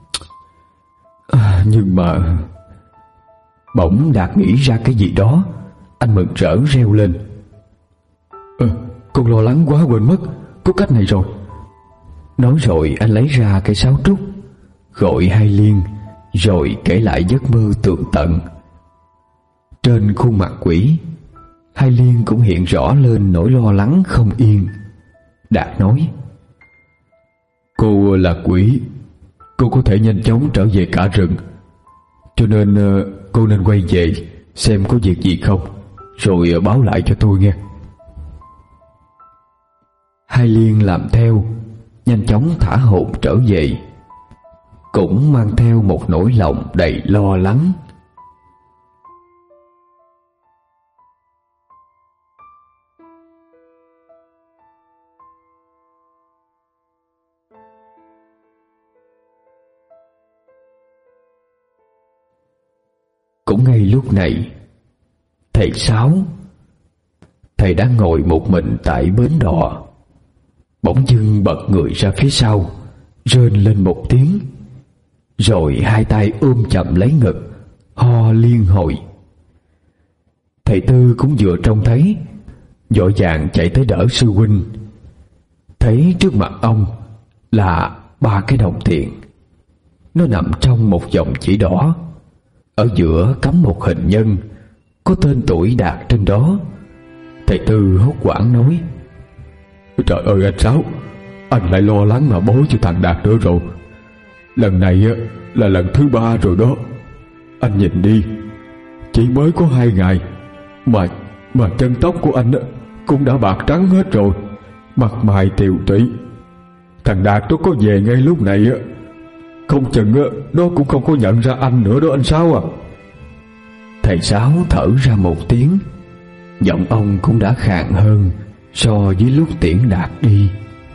À, nhưng mà... Bỗng Đạt nghĩ ra cái gì đó, anh mừng rỡ reo lên: à, con lo lắng quá quên mất, có cách này rồi. Nói rồi anh lấy ra cây sáo trúc, gọi Hai Liên, rồi kể lại giấc mơ tường tận. Trên khuôn mặt quỷ, Hai Liên cũng hiện rõ lên nỗi lo lắng không yên. Đạt nói: Cô là quỷ, cô có thể nhanh chóng trở về cả rừng, cho nên cô nên quay về xem có việc gì không, rồi báo lại cho tôi nghe. Hai Liên làm theo, nhanh chóng thả hồn trở về, cũng mang theo một nỗi lòng đầy lo lắng. Cũng ngay lúc này, thầy Sáu, thầy đang ngồi một mình tại bến đò, bỗng dưng bật người ra phía sau, rên lên một tiếng, rồi hai tay ôm chầm lấy ngực, ho liên hồi. Thầy Tư cũng vừa trông thấy, vội vàng chạy tới đỡ sư huynh. Thấy trước mặt ông là ba cái đồng tiền, nó nằm trong một vòng chỉ đỏ, ở giữa cắm một hình nhân có tên tuổi Đạt trên đó. Thầy Tư hốt hoảng nói: Trời ơi anh Sáu, anh lại lo lắng mà bối cho thằng Đạt nữa rồi. Lần này là lần thứ ba rồi đó. Anh nhìn đi, chỉ mới có hai ngày mà mà chân tóc của anh cũng đã bạc trắng hết rồi, mặt mày tiều tụy. Thằng Đạt nó có về ngay lúc này, không chừng nó cũng không có nhận ra anh nữa đó anh Sáu à. Thầy Sáu thở ra một tiếng, giọng ông cũng đã khàn hơn so với lúc tiễn Đạt đi.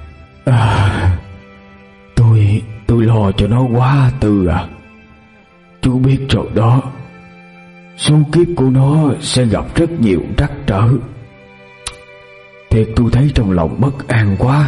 À, tôi tôi lo cho nó quá Tư à. Chú biết rồi đó, số kiếp của nó sẽ gặp rất nhiều trắc trở. Thiệt tôi thấy trong lòng bất an quá.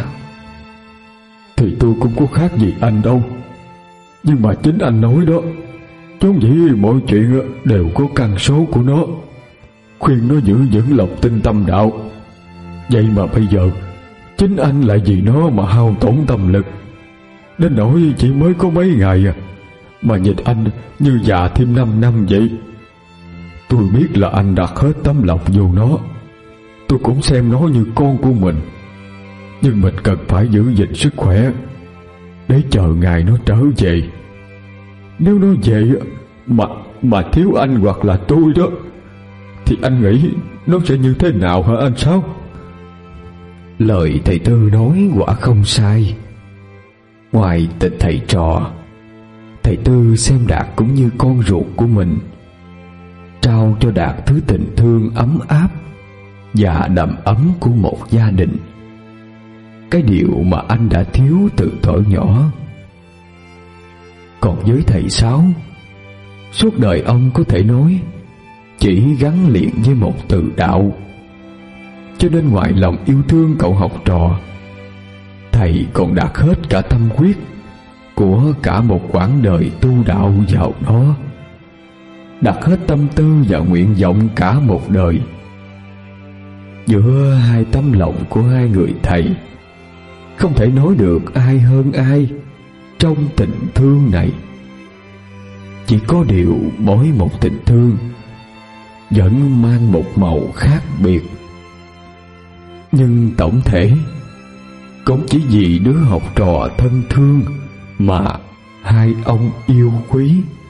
Thì tôi cũng có khác gì anh đâu, nhưng mà chính anh nói đó, vốn dĩ mọi chuyện đều có căn số của nó. Khuyên nó giữ vững lòng tin tâm đạo, vậy mà bây giờ chính anh lại vì nó mà hao tổn tâm lực, đến nỗi chỉ mới có mấy ngày à, mà nhìn anh như già thêm năm năm vậy. Tôi biết là anh đặt hết tấm lòng vô nó, tôi cũng xem nó như con của mình, nhưng mình cần phải giữ gìn sức khỏe để chờ ngày nó trở về. Nếu nó về mà mà thiếu anh hoặc là tôi đó, thì anh nghĩ nó sẽ như thế nào hả anh Sáu? Lời thầy Tư nói quả không sai. Ngoài tình thầy trò, thầy Tư xem Đạt cũng như con ruột của mình, trao cho Đạt thứ tình thương ấm áp và đầm ấm của một gia đình. Cái điều mà anh đã thiếu từ thuở nhỏ. Còn với thầy Sáu, suốt đời ông có thể nói chỉ gắn liền với một từ đạo. Cho nên ngoài lòng yêu thương cậu học trò, thầy còn đặt hết cả tâm huyết của cả một quãng đời tu đạo vào đó, đặt hết tâm tư và nguyện vọng cả một đời. Giữa hai tấm lòng của hai người thầy, không thể nói được ai hơn ai trong tình thương này. Chỉ có điều mỗi một tình thương vẫn mang một màu khác biệt, nhưng tổng thể cũng chỉ vì đứa học trò thân thương mà hai ông yêu quý.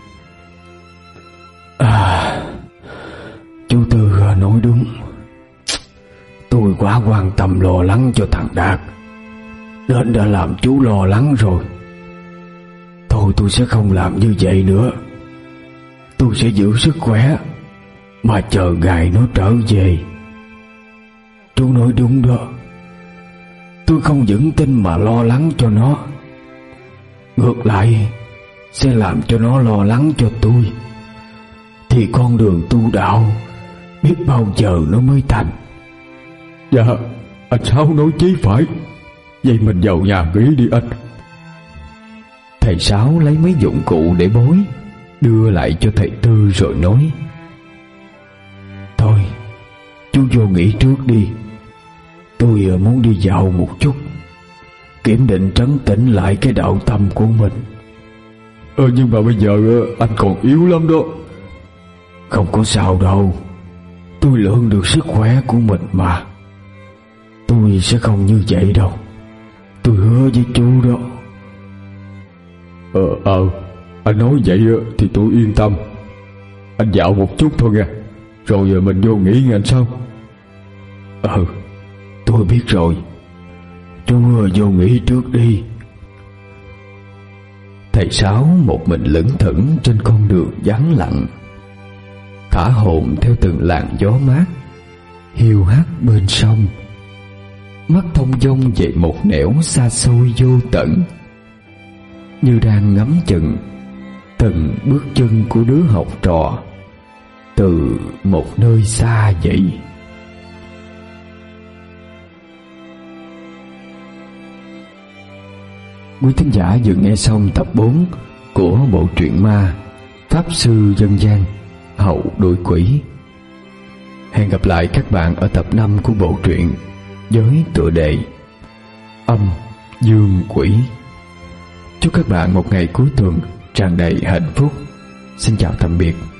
À, chú Tư nói đúng. Tôi quá quan tâm lo lắng cho thằng Đạt, nên đã làm chú lo lắng rồi. Thôi tôi sẽ không làm như vậy nữa. Tôi sẽ giữ sức khỏe mà chờ ngày nó trở về. Chú nói đúng đó. Tôi không vững tin mà lo lắng cho nó, ngược lại sẽ làm cho nó lo lắng cho tôi. Thì con đường tu đạo biết bao giờ nó mới thành. Dạ, anh Sáu nói chí phải. Vậy mình vào nhà nghỉ đi anh. Thầy Sáu lấy mấy dụng cụ để bói đưa lại cho thầy Tư rồi nói: Thôi chú vô nghỉ trước đi. Tôi muốn đi dạo một chút, kiểm định trấn tĩnh lại cái đạo tâm của mình. Ờ nhưng mà bây giờ anh còn yếu lắm đó. Không có sao đâu. Tôi lượng được sức khỏe của mình mà. Tôi sẽ không như vậy đâu. Tôi hứa với chú đó. Ờ ờ anh nói vậy thì tôi yên tâm. Anh dạo một chút thôi nha, rồi mình vô nghỉ nghe anh Sáu. Ừ, tôi biết rồi. Chú vô nghỉ trước đi. Thầy Sáu một mình lững thững trên con đường vắng lặng, thả hồn theo từng làn gió mát hiu hắt bên sông, mắt thông dong về một nẻo xa xôi vô tận, như đang ngắm chừng từng bước chân của đứa học trò từ một nơi xa vậy. Quý thính giả vừa nghe xong tập bốn của bộ truyện ma Pháp Sư Dân Gian Hậu Đuổi Quỷ. Hẹn gặp lại các bạn ở tập năm của bộ truyện với tựa đề Âm Dương Quỷ. Chúc các bạn một ngày cuối tuần tràn đầy hạnh phúc. Xin chào tạm biệt.